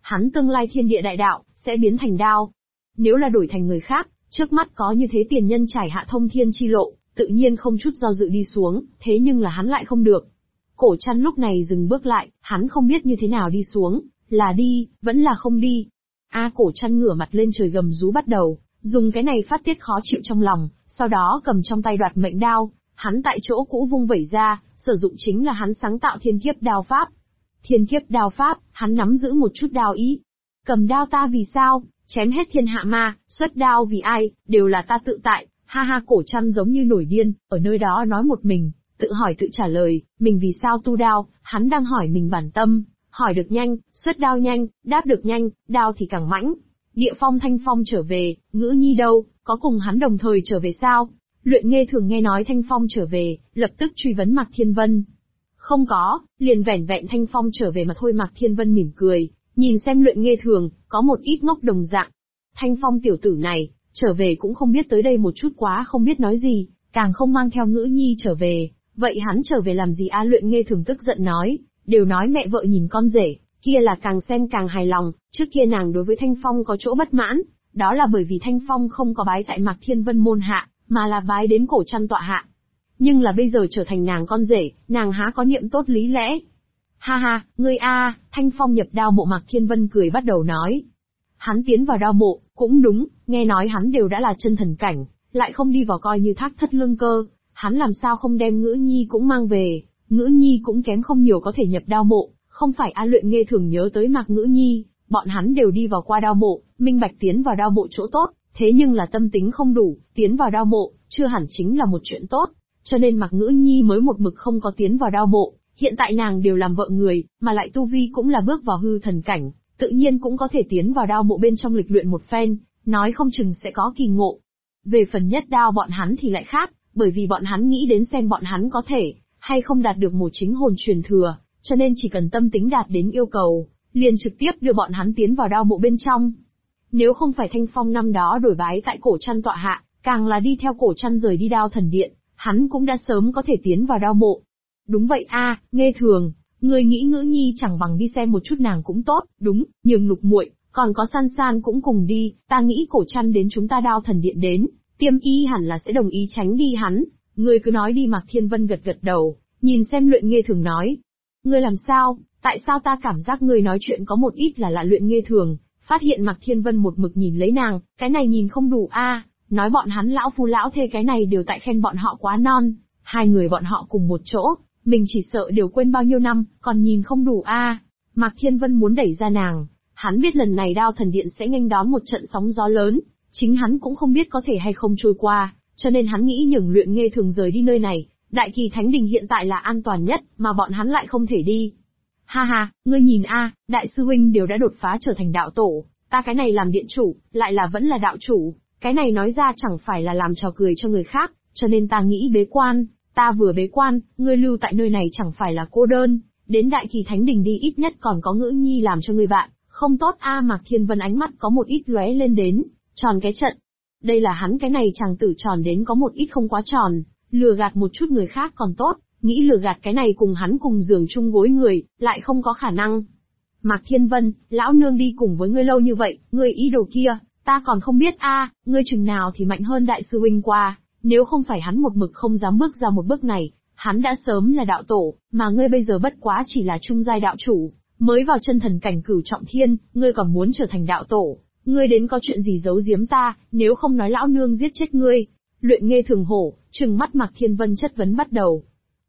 hắn tương lai thiên địa đại đạo, sẽ biến thành đao. Nếu là đổi thành người khác, trước mắt có như thế tiền nhân trải hạ thông thiên chi lộ, tự nhiên không chút do dự đi xuống, thế nhưng là hắn lại không được. Cổ Trăn lúc này dừng bước lại, hắn không biết như thế nào đi xuống, là đi, vẫn là không đi. Cổ Trăn ngửa mặt lên trời gầm rú bắt đầu, dùng cái này phát tiết khó chịu trong lòng, sau đó cầm trong tay đoạt mệnh đao, hắn tại chỗ cũ vung vẩy ra, sử dụng chính là hắn sáng tạo thiên kiếp đao pháp. Thiên kiếp đao pháp, hắn nắm giữ một chút đao ý. Cầm đao ta vì sao, chém hết thiên hạ ma, xuất đao vì ai, đều là ta tự tại. Ha ha, Cổ Trăn giống như nổi điên, ở nơi đó nói một mình, tự hỏi tự trả lời, mình vì sao tu đao, hắn đang hỏi mình bản tâm, hỏi được nhanh, xuất đao nhanh, đáp được nhanh, đao thì càng mãnh. Địa Phong Thanh Phong trở về, Ngữ Nhi đâu, có cùng hắn đồng thời trở về sao? Luyện Nghê Thường nghe nói Thanh Phong trở về, lập tức truy vấn Mạc Thiên Vân. Không có, liền vẻn vẹn Thanh Phong trở về mà thôi. Mạc Thiên Vân mỉm cười, nhìn xem Luyện Nghê Thường, có một ít ngốc đồng dạng. Thanh Phong tiểu tử này, trở về cũng không biết tới đây một chút quá không biết nói gì, càng không mang theo Ngữ Nhi trở về, vậy hắn trở về làm gì a? Luyện Nghê Thường tức giận nói, đều nói mẹ vợ nhìn con rể, kia là càng xem càng hài lòng, trước kia nàng đối với Thanh Phong có chỗ bất mãn, đó là bởi vì Thanh Phong không có bái tại Mạc Thiên Vân môn hạ, mà là bái đến Cổ Trăn tọa hạ. Nhưng là bây giờ trở thành nàng con rể, nàng há có niệm tốt lý lẽ. Ha ha, ngươi a, Thanh Phong nhập đao mộ. Mạc Thiên Vân cười bắt đầu nói. Hắn tiến vào đao mộ, cũng đúng, nghe nói hắn đều đã là chân thần cảnh, lại không đi vào coi như thác thất lương cơ, hắn làm sao không đem Ngữ Nhi cũng mang về, Ngữ Nhi cũng kém không nhiều có thể nhập đao mộ, không phải a? Luyện Nghê Thường nhớ tới Mạc Ngữ Nhi, bọn hắn đều đi vào qua đao mộ, minh bạch tiến vào đao mộ chỗ tốt, thế nhưng là tâm tính không đủ, tiến vào đao mộ, chưa hẳn chính là một chuyện tốt, cho nên Mạc Ngữ Nhi mới một mực không có tiến vào đao mộ, hiện tại nàng đều làm vợ người, mà lại tu vi cũng là bước vào hư thần cảnh, tự nhiên cũng có thể tiến vào đao mộ bên trong lịch luyện một phen, nói không chừng sẽ có kỳ ngộ. Về phần nhất đao bọn hắn thì lại khác, bởi vì bọn hắn nghĩ đến xem bọn hắn có thể, hay không đạt được một chính hồn truyền thừa, cho nên chỉ cần tâm tính đạt đến yêu cầu, liền trực tiếp đưa bọn hắn tiến vào đao mộ bên trong. Nếu không phải Thanh Phong năm đó đổi bái tại Cổ Trăn tọa hạ, càng là đi theo Cổ Trăn rời đi Đao Thần Điện, hắn cũng đã sớm có thể tiến vào đao mộ. Đúng vậy a, Nghê Thường, người nghĩ Ngữ Nhi chẳng bằng đi xem một chút nàng cũng tốt, đúng, nhường Lục muội, còn có San San cũng cùng đi, ta nghĩ Cổ Trăn đến chúng ta Đao Thần Điện đến, Tiêm Y hẳn là sẽ đồng ý tránh đi hắn. Ngươi cứ nói đi. Mạc Thiên Vân gật gật đầu, nhìn xem Luyện Nghê Thường nói. Ngươi làm sao, tại sao ta cảm giác ngươi nói chuyện có một ít là lạ? Luyện Nghê Thường phát hiện Mạc Thiên Vân một mực nhìn lấy nàng, cái này nhìn không đủ a, nói bọn hắn lão phu lão thê cái này đều tại khen bọn họ quá non, hai người bọn họ cùng một chỗ, mình chỉ sợ đều quên bao nhiêu năm, còn nhìn không đủ a. Mạc Thiên Vân muốn đẩy ra nàng, hắn biết lần này Đao Thần Điện sẽ nghênh đón một trận sóng gió lớn, chính hắn cũng không biết có thể hay không trôi qua, cho nên hắn nghĩ nhường Luyện Nghê Thường rời đi nơi này. Đại Kỳ Thánh Đình hiện tại là an toàn nhất, mà bọn hắn lại không thể đi. Ha ha, ngươi nhìn a, đại sư huynh đều đã đột phá trở thành đạo tổ, ta cái này làm điện chủ, lại là vẫn là đạo chủ, cái này nói ra chẳng phải là làm trò cười cho người khác, cho nên ta nghĩ bế quan, ta vừa bế quan, ngươi lưu tại nơi này chẳng phải là cô đơn, đến Đại Kỳ Thánh Đình đi ít nhất còn có Ngữ Nhi làm cho ngươi bạn, không tốt a. Mạc Thiên Vân ánh mắt có một ít lóe lên đến, tròn cái trận. Đây là hắn cái này chàng tử tròn đến có một ít không quá tròn, lừa gạt một chút người khác còn tốt, nghĩ lừa gạt cái này cùng hắn cùng giường chung gối người, lại không có khả năng. Mạc Thiên Vân, lão nương đi cùng với ngươi lâu như vậy, ngươi ý đồ kia, ta còn không biết a, ngươi chừng nào thì mạnh hơn đại sư huynh qua, nếu không phải hắn một mực không dám bước ra một bước này, hắn đã sớm là đạo tổ, mà ngươi bây giờ bất quá chỉ là trung giai đạo chủ, mới vào chân thần cảnh cửu trọng thiên, ngươi còn muốn trở thành đạo tổ, ngươi đến có chuyện gì giấu giếm ta, nếu không nói lão nương giết chết ngươi. Luyện Nghê Thường hổ, trừng mắt Mạc Thiên Vân chất vấn bắt đầu.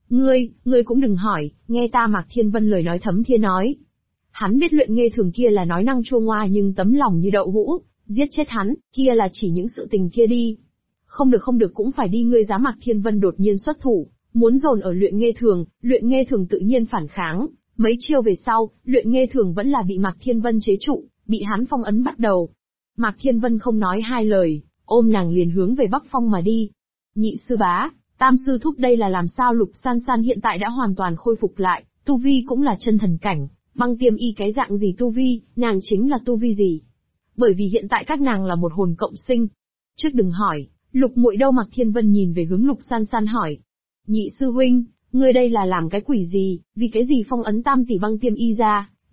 Ngươi cũng đừng hỏi, nghe ta. Mạc Thiên Vân lời nói thấm thía nói. Hắn biết Luyện Nghê Thường kia là nói năng chua ngoa nhưng tấm lòng như đậu hũ, giết chết hắn, kia là chỉ những sự tình kia đi. Không được cũng phải đi. Ngươi dám? Mạc Thiên Vân đột nhiên xuất thủ, muốn dồn ở Luyện Nghê Thường tự nhiên phản kháng, mấy chiêu về sau, Luyện Nghê Thường vẫn là bị Mạc Thiên Vân chế trụ, bị hắn phong ấn bắt đầu. Mạc Thiên Vân không nói hai lời, ôm nàng liền hướng về Bắc Phong mà đi. Nhị sư bá, tam sư thúc đây là làm sao? Lục San San hiện tại đã hoàn toàn khôi phục lại, tu vi cũng là chân thần cảnh, Băng Tiêm Y cái dạng gì tu vi, nàng chính là tu vi gì? Bởi vì hiện tại các nàng là một hồn cộng sinh. Trước đừng hỏi, Lục muội đâu? Mạc Thiên Vân nhìn về hướng Lục San San hỏi. Nhị sư huynh, ngươi đây là làm cái quỷ gì, vì cái gì phong ấn tam tỷ Băng Tiêm Y ra,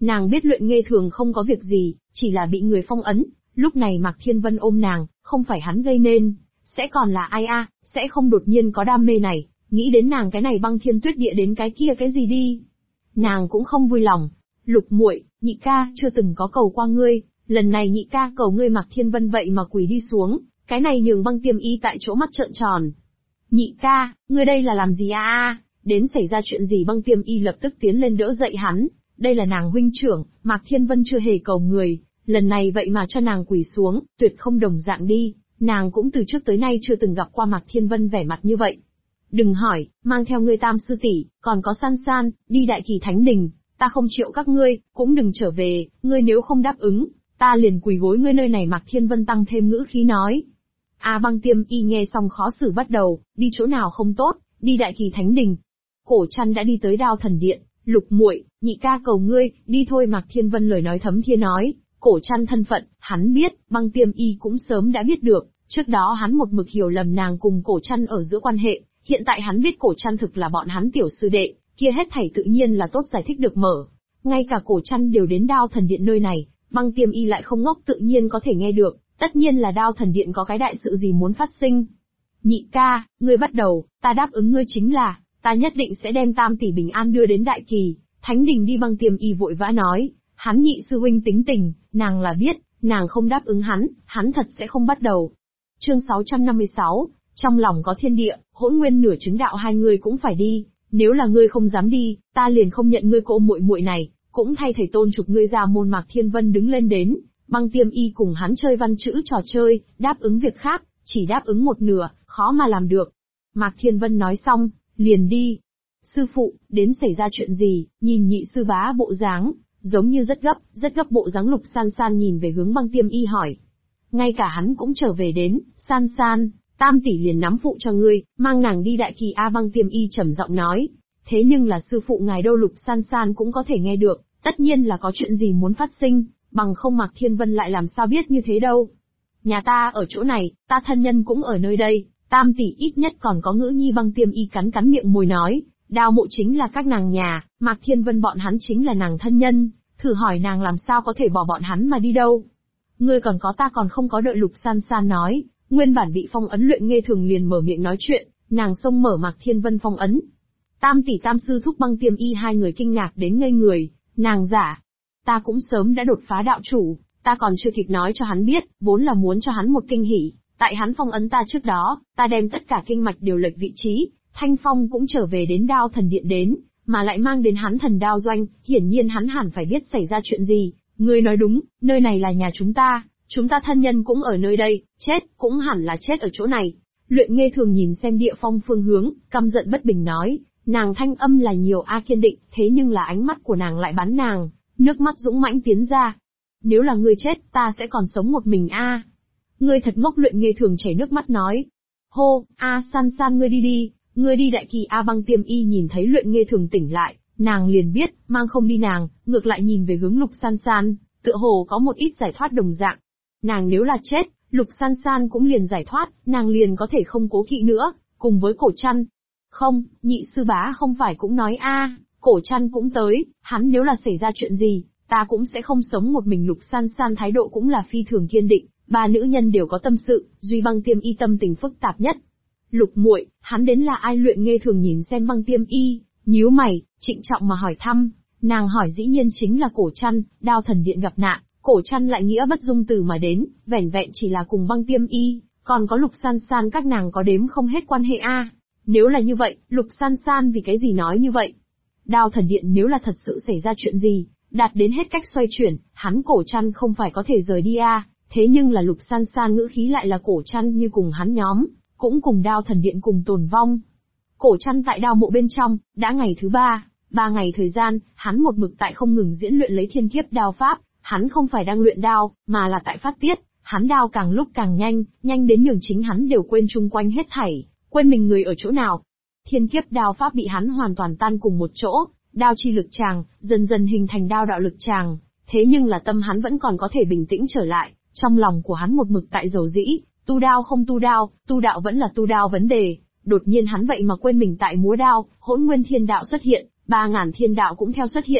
Nàng biết Luyện Nghê Thường không có việc gì, chỉ là bị người phong ấn, lúc này Mạc Thiên Vân ôm nàng, không phải hắn gây nên, sẽ còn là ai a, sẽ không đột nhiên có đam mê này, nghĩ đến nàng cái này băng thiên tuyết địa đến cái kia cái gì đi. Nàng cũng không vui lòng. Lục muội, nhị ca chưa từng có cầu qua ngươi, lần này nhị ca cầu ngươi. Mạc Thiên Vân vậy mà quỳ đi xuống, cái này nhường Băng Tiêm Y tại chỗ mắt trợn tròn. Nhị ca, ngươi đây là làm gì a? Đến xảy ra chuyện gì? Băng Tiêm Y lập tức tiến lên đỡ dậy hắn, đây là nàng huynh trưởng, Mạc Thiên Vân chưa hề cầu người, lần này vậy mà cho nàng quỳ xuống, tuyệt không đồng dạng đi, nàng cũng từ trước tới nay chưa từng gặp qua Mạc Thiên Vân vẻ mặt như vậy. Đừng hỏi, mang theo ngươi tam sư tỷ, còn có San San, đi Đại Kỳ Thánh Đình, ta không chịu các ngươi, cũng đừng trở về, ngươi nếu không đáp ứng, ta liền quỳ gối ngươi nơi này. Mạc Thiên Vân tăng thêm ngữ khí nói. Băng Tiêm Y nghe xong khó xử bắt đầu, đi chỗ nào không tốt, đi Đại Kỳ Thánh Đình. Cổ Trăn đã đi tới Đao Thần Điện, Lục muội, nhị ca cầu ngươi, đi thôi. Mạc Thiên Vân lời nói thấm thía nói, Cổ Trăn thân phận, hắn biết, Băng Tiêm Y cũng sớm đã biết được, trước đó hắn một mực hiểu lầm nàng cùng Cổ Trăn ở giữa quan hệ, hiện tại hắn biết Cổ Trăn thực là bọn hắn tiểu sư đệ, kia hết thảy tự nhiên là tốt giải thích được mở. Ngay cả Cổ Trăn đều đến Đao Thần Điện nơi này, Băng Tiêm Y lại không ngốc tự nhiên có thể nghe được, tất nhiên là Đao Thần Điện có cái đại sự gì muốn phát sinh. Nhị ca, ngươi bắt đầu, ta đáp ứng ngươi chính là, ta nhất định sẽ đem tam tỷ bình an đưa đến Đại Kỳ Thánh Đình đi. Băng Tiêm Y vội vã nói, hắn nhị sư huynh tính tình, nàng là biết, nàng không đáp ứng hắn thật sẽ không bắt đầu. Chương 656, trong lòng có thiên địa, Hỗn Nguyên nửa chứng đạo hai người cũng phải đi, nếu là ngươi không dám đi, ta liền không nhận ngươi cô muội muội này, cũng thay thầy tôn trục ngươi ra môn. Mạc Thiên Vân đứng lên đến, Băng Tiêm Y cùng hắn chơi văn chữ trò chơi, đáp ứng việc khác, chỉ đáp ứng một nửa, khó mà làm được. Mạc Thiên Vân nói xong, liền đi. Sư phụ, đến xảy ra chuyện gì? Nhìn nhị sư bá bộ dáng, giống như rất gấp bộ dáng. Lục San San nhìn về hướng Băng Tiêm Y hỏi. Ngay cả hắn cũng trở về đến, San San, tam tỷ liền nắm phụ cho ngươi, mang nàng đi Đại Kỳ. Băng Tiêm Y trầm giọng nói. Thế nhưng là sư phụ ngài đâu? Lục San San cũng có thể nghe được, tất nhiên là có chuyện gì muốn phát sinh, bằng không Mạc Thiên Vân lại làm sao biết như thế đâu. Nhà ta ở chỗ này, ta thân nhân cũng ở nơi đây, tam tỷ ít nhất còn có Ngữ Nhi. Băng Tiêm Y cắn cắn miệng môi nói, Đao Mộ chính là các nàng nhà, Mạc Thiên Vân bọn hắn chính là nàng thân nhân, thử hỏi nàng làm sao có thể bỏ bọn hắn mà đi đâu. Ngươi còn có ta còn không có. Đợi Lục San San nói, nguyên bản bị phong ấn Luyện Nghê Thường liền mở miệng nói chuyện, nàng xông mở Mạc Thiên Vân phong ấn. Tam tỷ tam sư thúc Băng Tiêm Y hai người kinh ngạc đến ngây người, nàng giả. Ta cũng sớm đã đột phá đạo chủ, ta còn chưa kịp nói cho hắn biết, vốn là muốn cho hắn một kinh hỉ, tại hắn phong ấn ta trước đó, ta đem tất cả kinh mạch điều lệch vị trí, Thanh Phong cũng trở về đến Đao Thần Điện đến, mà lại mang đến hắn Thần Đao Doanh, hiển nhiên hắn hẳn phải biết xảy ra chuyện gì. Ngươi nói đúng, nơi này là nhà chúng ta thân nhân cũng ở nơi đây, chết, cũng hẳn là chết ở chỗ này. Luyện Nghê Thường nhìn xem địa phong phương hướng, căm giận bất bình nói, nàng thanh âm là nhiều kiên định, thế nhưng là ánh mắt của nàng lại bắn nàng, nước mắt dũng mãnh tiến ra. Nếu là ngươi chết, ta sẽ còn sống một mình Ngươi thật ngốc. Luyện Nghê Thường chảy nước mắt nói. Hô, San San ngươi đi đi, ngươi đi Đại Kỳ. Băng Tiêm Y nhìn thấy Luyện Nghê Thường tỉnh lại, nàng liền biết, mang không đi nàng, ngược lại nhìn về hướng Lục San San, tựa hồ có một ít giải thoát đồng dạng. Nàng nếu là chết, Lục San San cũng liền giải thoát, nàng liền có thể không cố kỵ nữa, cùng với Cổ Trăn. Không, nhị sư bá không phải cũng nói Cổ Trăn cũng tới, hắn nếu là xảy ra chuyện gì, ta cũng sẽ không sống một mình. Lục San San thái độ cũng là phi thường kiên định, ba nữ nhân đều có tâm sự, duy Băng Tiêm Y tâm tình phức tạp nhất. Lục muội, hắn đến là ai? Luyện Nghê Thường nhìn xem Băng Tiêm Y, nhíu mày, trịnh trọng mà hỏi thăm. Nàng hỏi dĩ nhiên chính là Cổ Trăn, Đao Thần Điện gặp nạn, Cổ Trăn lại nghĩa bất dung từ mà đến, vẻn vẹn chỉ là cùng Băng Tiêm Y, còn có Lục San San các nàng có đếm không hết quan hệ Nếu là như vậy, Lục San San vì cái gì nói như vậy? Đao Thần Điện nếu là thật sự xảy ra chuyện gì, đạt đến hết cách xoay chuyển, hắn Cổ Trăn không phải có thể rời đi thế nhưng là Lục San San ngữ khí lại là Cổ Trăn như cùng hắn nhóm, cũng cùng Đao Thần Điện cùng tồn vong. Cổ Trăn tại Đao Mộ bên trong, đã ngày thứ 3 ngày thời gian, hắn một mực tại không ngừng diễn luyện lấy thiên kiếp đao pháp, hắn không phải đang luyện đao, mà là tại phát tiết, hắn đao càng lúc càng nhanh đến nhường chính hắn đều quên chung quanh hết thảy, quên mình người ở chỗ nào. Thiên kiếp đao pháp bị hắn hoàn toàn tan cùng một chỗ, đao chi lực tràng, dần dần hình thành đao đạo lực tràng, thế nhưng là tâm hắn vẫn còn có thể bình tĩnh trở lại, trong lòng của hắn một mực tại dầu dĩ, tu đao không tu đạo vẫn là tu đao vấn đề. Đột nhiên hắn vậy mà quên mình tại múa đao, Hỗn Nguyên Thiên Đạo xuất hiện, 3000 thiên đạo cũng theo xuất hiện.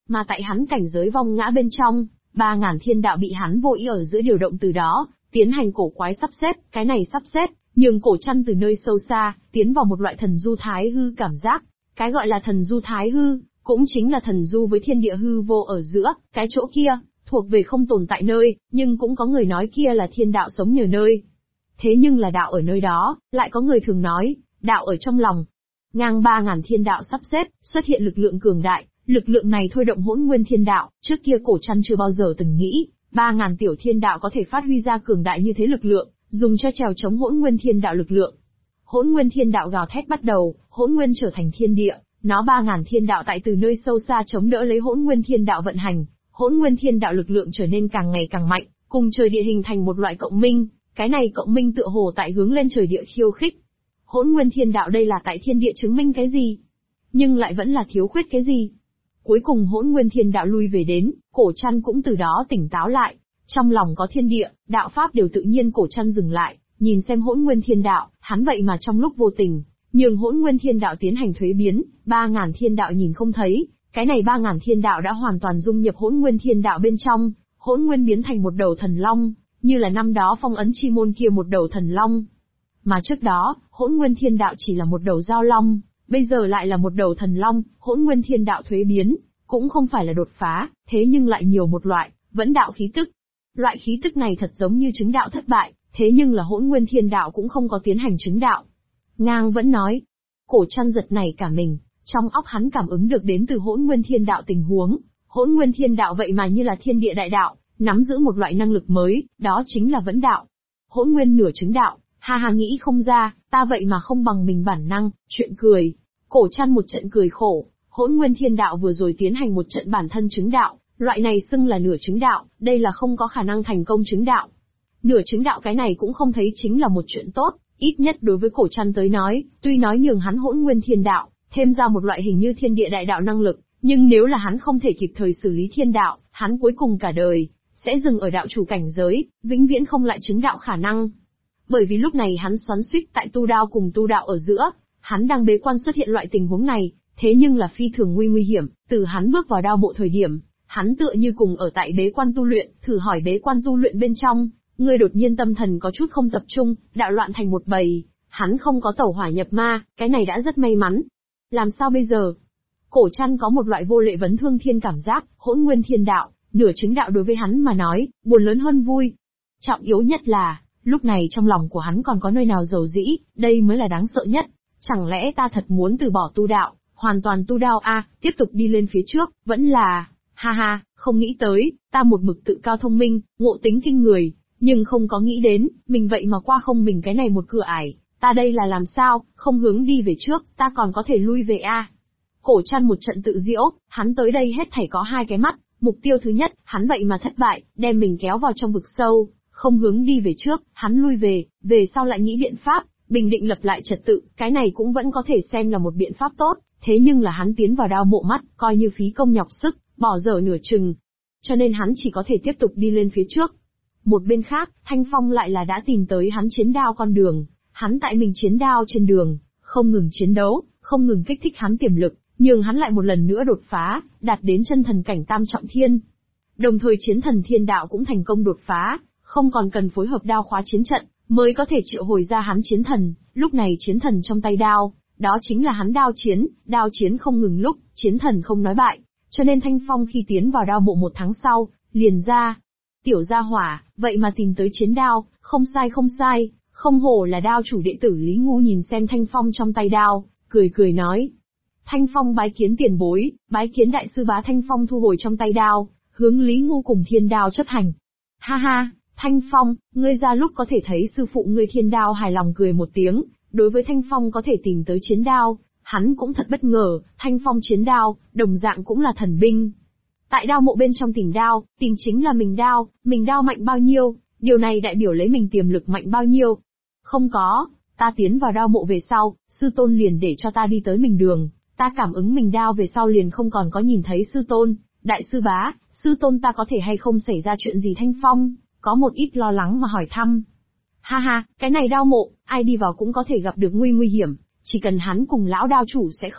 Mà tại hắn cảnh giới vong ngã bên trong, 3.000 thiên đạo bị hắn vô ý ở giữa điều động từ đó, tiến hành cổ quái sắp xếp, cái này sắp xếp, nhường Cổ Trăn từ nơi sâu xa, tiến vào một loại thần du thái hư cảm giác. Cái gọi là thần du thái hư, cũng chính là thần du với thiên địa hư vô ở giữa, cái chỗ kia, thuộc về không tồn tại nơi, nhưng cũng có người nói kia là thiên đạo sống nhờ nơi. Thế nhưng là đạo ở nơi đó, lại có người thường nói, đạo ở trong lòng. Ngang 3.000 thiên đạo sắp xếp, xuất hiện lực lượng cường đại, lực lượng này thôi động Hỗn Nguyên Thiên Đạo, trước kia Cổ Trăn chưa bao giờ từng nghĩ, 3.000 tiểu thiên đạo có thể phát huy ra cường đại như thế lực lượng, dùng cho trèo chống Hỗn Nguyên Thiên Đạo lực lượng. Hỗn Nguyên Thiên Đạo gào thét bắt đầu, Hỗn Nguyên trở thành thiên địa, nó 3.000 thiên đạo tại từ nơi sâu xa chống đỡ lấy Hỗn Nguyên Thiên Đạo vận hành, Hỗn Nguyên Thiên Đạo lực lượng trở nên càng ngày càng mạnh, cùng trời địa hình thành một loại cộng minh, cái này cộng minh tựa hồ tại hướng lên trời địa khiêu khích. Hỗn Nguyên Thiên Đạo đây là tại thiên địa chứng minh cái gì? Nhưng lại vẫn là thiếu khuyết cái gì? Cuối cùng Hỗn Nguyên Thiên Đạo lui về đến, Cổ Trăn cũng từ đó tỉnh táo lại. Trong lòng có thiên địa, đạo pháp đều tự nhiên. Cổ Trăn dừng lại, nhìn xem Hỗn Nguyên Thiên Đạo, hắn vậy mà trong lúc vô tình, nhường Hỗn Nguyên Thiên Đạo tiến hành thuế biến, 3.000 thiên đạo nhìn không thấy, cái này 3.000 thiên đạo đã hoàn toàn dung nhập Hỗn Nguyên Thiên Đạo bên trong, Hỗn Nguyên biến thành một đầu thần long, như là năm đó phong ấn chi môn kia một đầu thần long. Mà trước đó, Hỗn Nguyên Thiên Đạo chỉ là một đầu giao long, bây giờ lại là một đầu thần long. Hỗn Nguyên Thiên Đạo thuế biến, cũng không phải là đột phá, thế nhưng lại nhiều một loại, vẫn đạo khí tức. Loại khí tức này thật giống như chứng đạo thất bại, thế nhưng là Hỗn Nguyên Thiên Đạo cũng không có tiến hành chứng đạo. Ngang vẫn nói, Cổ Trăn giật này cả mình, trong óc hắn cảm ứng được đến từ Hỗn Nguyên Thiên Đạo tình huống, Hỗn Nguyên Thiên Đạo vậy mà như là thiên địa đại đạo, nắm giữ một loại năng lực mới, đó chính là vẫn đạo. Hỗn Nguyên nửa chứng đạo, ha ha nghĩ không ra, ta vậy mà không bằng mình bản năng, chuyện cười. Cổ Trăn một trận cười khổ, Hỗn Nguyên Thiên Đạo vừa rồi tiến hành một trận bản thân chứng đạo, loại này xưng là nửa chứng đạo, đây là không có khả năng thành công chứng đạo. Nửa chứng đạo cái này cũng không thấy chính là một chuyện tốt, ít nhất đối với Cổ Trăn tới nói, tuy nói nhường hắn Hỗn Nguyên Thiên Đạo, thêm ra một loại hình như thiên địa đại đạo năng lực, nhưng nếu là hắn không thể kịp thời xử lý thiên đạo, hắn cuối cùng cả đời sẽ dừng ở đạo chủ cảnh giới, vĩnh viễn không lại chứng đạo khả năng. Bởi vì lúc này hắn xoắn xuýt tại tu đao cùng tu đạo ở giữa, hắn đang bế quan xuất hiện loại tình huống này, thế nhưng là phi thường nguy hiểm, từ hắn bước vào đao mộ thời điểm, hắn tựa như cùng ở tại bế quan tu luyện, thử hỏi bế quan tu luyện bên trong, ngươi đột nhiên tâm thần có chút không tập trung, đạo loạn thành một bầy, hắn không có tẩu hỏa nhập ma, cái này đã rất may mắn. Làm sao bây giờ? Cổ Trăn có một loại vô lệ vấn thương thiên cảm giác, Hỗn Nguyên Thiên Đạo, nửa chứng đạo đối với hắn mà nói, buồn lớn hơn vui. Trọng yếu nhất là, lúc này trong lòng của hắn còn có nơi nào dầu dĩ, đây mới là đáng sợ nhất. Chẳng lẽ ta thật muốn từ bỏ tu đạo, hoàn toàn tu đao tiếp tục đi lên phía trước, vẫn là, ha ha, không nghĩ tới, ta một mực tự cao thông minh, ngộ tính kinh người, nhưng không có nghĩ đến, mình vậy mà qua không mình cái này một cửa ải, ta đây là làm sao, không hướng đi về trước, ta còn có thể lui về Cổ Trăn một trận tự giễu, hắn tới đây hết thảy có hai cái mắt, mục tiêu thứ nhất, hắn vậy mà thất bại, đem mình kéo vào trong vực sâu, không hướng đi về trước, hắn lui về sau lại nghĩ biện pháp, bình định lập lại trật tự, cái này cũng vẫn có thể xem là một biện pháp tốt, thế nhưng là hắn tiến vào đao mộ mắt, coi như phí công nhọc sức, bỏ dở nửa chừng. Cho nên hắn chỉ có thể tiếp tục đi lên phía trước. Một bên khác, Thanh Phong lại là đã tìm tới hắn chiến đao con đường, hắn tại mình chiến đao trên đường, không ngừng chiến đấu, không ngừng kích thích hắn tiềm lực, nhường hắn lại một lần nữa đột phá, đạt đến chân thần cảnh tam trọng thiên. Đồng thời chiến thần thiên đạo cũng thành công đột phá, không còn cần phối hợp đao khóa chiến trận, mới có thể triệu hồi ra hắn chiến thần, lúc này chiến thần trong tay đao, đó chính là hắn đao chiến không ngừng lúc, chiến thần không nói bại, cho nên Thanh Phong khi tiến vào đao mộ 1 tháng sau, liền ra. Tiểu gia hỏa, vậy mà tìm tới chiến đao, không sai, không hổ là đao chủ đệ tử Lý Ngu nhìn xem Thanh Phong trong tay đao, cười nói. Thanh Phong bái kiến tiền bối, bái kiến đại sư bá. Thanh Phong thu hồi trong tay đao, hướng Lý Ngu cùng thiên đao chấp hành. Ha ha, Thanh Phong, ngươi ra lúc có thể thấy sư phụ ngươi. Thiên đao hài lòng cười một tiếng, đối với Thanh Phong có thể tìm tới chiến đao, hắn cũng thật bất ngờ. Thanh Phong chiến đao, đồng dạng cũng là thần binh. Tại đao mộ bên trong tìm đao, tìm chính là mình đao mạnh bao nhiêu, điều này đại biểu lấy mình tiềm lực mạnh bao nhiêu. Không có, ta tiến vào đao mộ về sau, sư tôn liền để cho ta đi tới mình đường, ta cảm ứng mình đao về sau liền không còn có nhìn thấy sư tôn. Đại sư bá, sư tôn ta có thể hay không xảy ra chuyện gì? Thanh Phong có một ít lo lắng mà hỏi thăm. Ha ha, cái này đao mộ, ai đi vào cũng có thể gặp được nguy hiểm, chỉ cần hắn cùng lão đao chủ sẽ không,